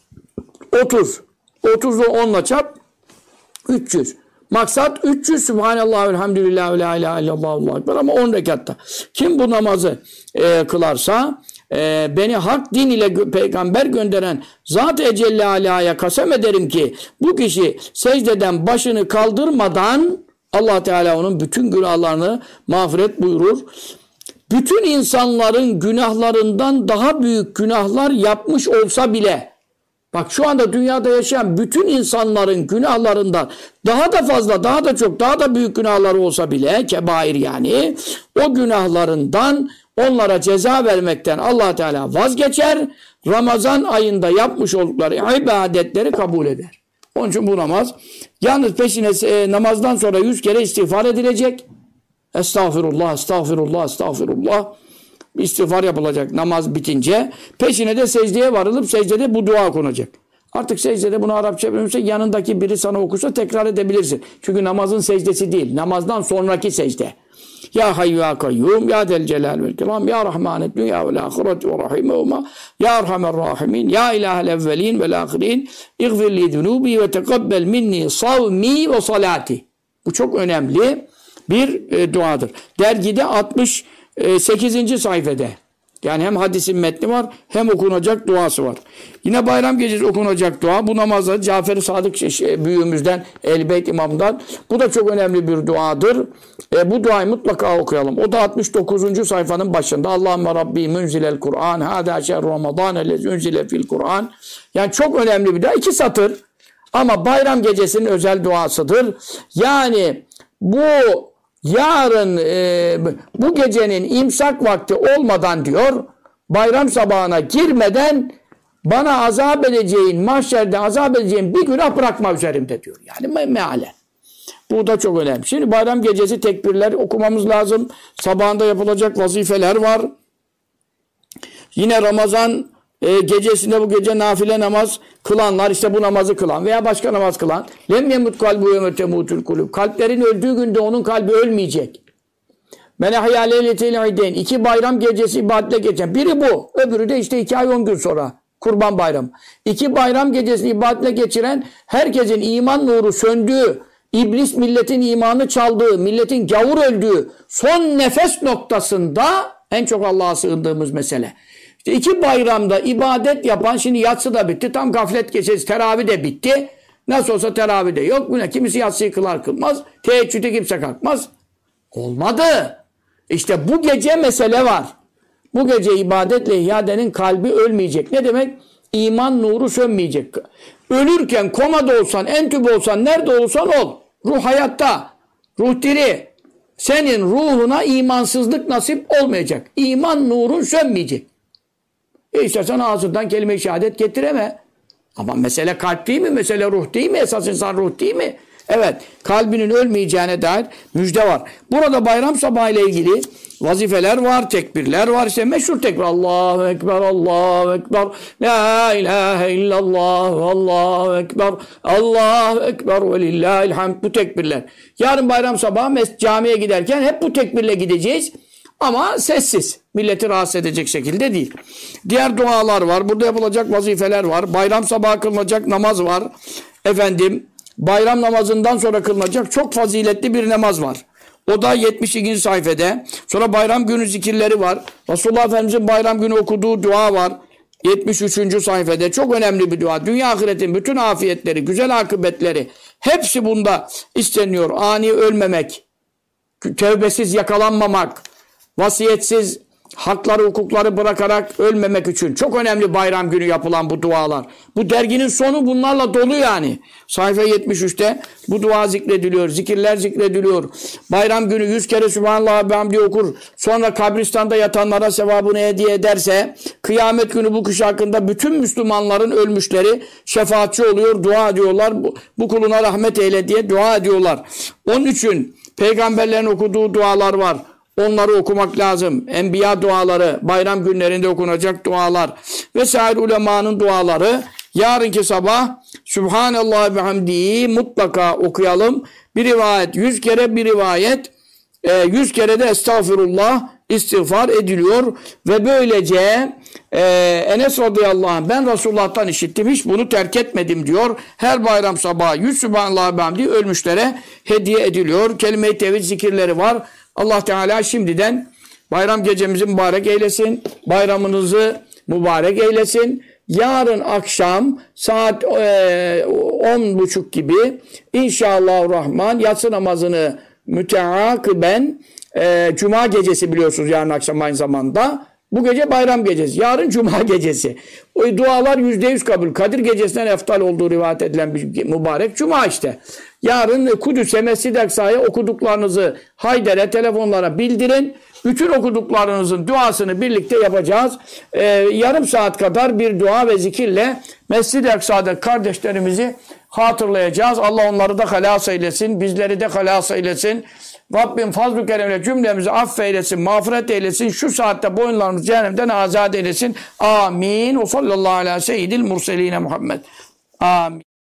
30. 30'u 10'la çarp 300. Maksat 300 Subhanallah elhamdülillah ve la ilahe illallah Allahu ekber ama 10 rekatta. Kim bu namazı kılarsa beni hak din ile peygamber gönderen Zat-ı Celle Alâ'ya kasem ederim ki bu kişi secdeden başını kaldırmadan Allah Teala onun bütün günahlarını mağfiret buyurur. Bütün insanların günahlarından daha büyük günahlar yapmış olsa bile bak şu anda dünyada yaşayan bütün insanların günahlarından daha da fazla, daha da çok, daha da büyük günahları olsa bile kebair yani o günahlarından onlara ceza vermekten Allah Teala vazgeçer. Ramazan ayında yapmış oldukları ibadetleri kabul eder. Onun için bu namaz yalnız peşine namazdan sonra 100 kere istiğfar edilecek. Estağfirullah, estağfirullah, estağfirullah. İstiğfar yapılacak namaz bitince. Peşine de secdeye varılıp secdede bu dua okunacak. Artık secdede bunu Arapça bilmiyorsa yanındaki biri sana okursa tekrar edebilirsin. Çünkü namazın secdesi değil. Namazdan sonraki secde. Ya hayyu ya kayyum, ya del celal vel kiram, ya rahmanet dünya vel ahiret ve rahimehuma, ya erhamer rahimin, ya ilahel evvelin vel ahirin, iğfirli zunubi ve tekabbel minni savmi ve salati. Bu çok önemli bir duadır. Dergide 68. sayfede. Yani hem hadisin metni var hem okunacak duası var. Yine bayram gecesi okunacak dua. Bu namazda Cafer-i Sadık büyüğümüzden, Ehl-i İmam'dan. Bu da çok önemli bir duadır. Bu duayı mutlaka okuyalım. O da 69. sayfanın başında. Allahümme Rabbi münzilel Kur'an. Hâdâ şehr Ramazân ellezî unzile fil Kur'an. Yani çok önemli bir dua. 2 satır. Ama bayram gecesinin özel duasıdır. Yani bu yarın bu gecenin imsak vakti olmadan diyor, bayram sabahına girmeden bana azap edeceğin, mahşerde azap edeceğin bir günah bırakma üzerimde diyor. Yani mealen. Bu da çok önemli. Şimdi bayram gecesi tekbirler okumamız lazım. Sabahında yapılacak vazifeler var. Yine Ramazan gecesinde bu gece nafile namaz kılanlar, işte bu namazı kılan veya başka namaz kılan, lem yemut kalbu yevme temutul kulub, kalplerin öldüğü günde onun kalbi ölmeyecek. Men ahya leyletel iden, 2 bayram gecesi ibadetle geçen. Biri bu, öbürü de işte 2 ay 10 gün sonra Kurban Bayramı. 2 bayram gecesini ibadetle geçiren, herkesin iman nuru söndüğü, iblis milletin imanı çaldığı, milletin gavur öldüğü son nefes noktasında en çok Allah'a sığındığımız mesele. İşte 2 bayramda ibadet yapan, şimdi yatsı da bitti, tam gaflet gecesi, teravih de bitti. Nasıl olsa teravih de yok. Buna kimisi yatsıyı kılar kılmaz. Teheccüde kimse kalkmaz. Olmadı. İşte bu gece mesele var. Bu gece ibadetle ihya edenin kalbi ölmeyecek. Ne demek? İman nuru sönmeyecek. Ölürken komada olsan, entübe olsan, nerede olursan ol. Ruh hayatta. Ruh diri. Senin ruhuna imansızlık nasip olmayacak. İman nurun sönmeyecek. İstersen ağzından kelime-i şehadet getireme. Ama mesele kalp değil mi? Mesele ruh değil mi? Esas insan ruh değil mi? Evet. Kalbinin ölmeyeceğine dair müjde var. Burada bayram sabahı ile ilgili vazifeler var, tekbirler var. İşte meşhur tekbir. Allahu Ekber, Allahu Ekber. La ilahe illallah, Allahu Ekber. Allahu Ekber ve lillahilhamd. Bu tekbirler. Yarın bayram sabahı camiye giderken hep bu tekbirle gideceğiz. Ama sessiz. Milleti rahatsız edecek şekilde değil. Diğer dualar var. Burada yapılacak vazifeler var. Bayram sabahı kılınacak namaz var. Efendim, bayram namazından sonra kılınacak çok faziletli bir namaz var. O da 72. sayfede. Sonra bayram günü zikirleri var. Resulullah Efendimiz'in bayram günü okuduğu dua var. 73. sayfede. Çok önemli bir dua. Dünya ahiretin bütün afiyetleri, güzel akıbetleri hepsi bunda isteniyor. Ani ölmemek, tövbesiz yakalanmamak, vasiyetsiz hakları, hukukları bırakarak ölmemek için çok önemli bayram günü yapılan bu dualar. Bu derginin sonu bunlarla dolu yani. Sayfa 73'te bu dua zikrediliyor, zikirler zikrediliyor. Bayram günü 100 kere Sübhanallah ve hamdi okur. Sonra kabristanda yatanlara sevabını hediye ederse, kıyamet günü bu kış hakkında bütün Müslümanların ölmüşleri şefaatçi oluyor, dua ediyorlar. Bu kuluna rahmet eyle diye dua ediyorlar. Onun için peygamberlerin okuduğu dualar var. Onları okumak lazım. Enbiya duaları, bayram günlerinde okunacak dualar vesaire ulemanın duaları. Yarınki sabah Sübhanallah ve hamdiyi mutlaka okuyalım. Bir rivayet 100 kere, bir rivayet 100 kere de estağfirullah istiğfar ediliyor. Ve böylece Enes radıyallahu anh, ben Resulullah'tan işittim, hiç bunu terk etmedim diyor. Her bayram sabahı 100 Sübhanallah ve hamdi ölmüşlere hediye ediliyor. Kelime-i tevhid zikirleri var. Allah Teala şimdiden bayram gecemizi mübarek eylesin. Bayramınızı mübarek eylesin. Yarın akşam saat 10.30 gibi inşallahurrahman yatsı namazını müteakiben Cuma gecesi biliyorsunuz yarın akşam aynı zamanda. Bu gece bayram gecesi. Yarın Cuma gecesi. O dualar %100 kabul. Kadir gecesinden eftal olduğu rivayet edilen bir mübarek Cuma işte. Yarın Kudüs'e, Mescid-i Aksa'ya okuduklarınızı Hayder'e, telefonlara bildirin. Bütün okuduklarınızın duasını birlikte yapacağız. Yarım saat kadar bir dua ve zikirle Mescid-i Aksa'da kardeşlerimizi hatırlayacağız. Allah onları da halas eylesin. Bizleri de halas eylesin. Rabbim fazl-ı keremle cümlemizi affeylesin, mağfiret eylesin. Şu saatte boyunlarımızı cehennemden azat eylesin. Amin. O sallallahu aleyhi ve seyyidil murseline Muhammed. Amin.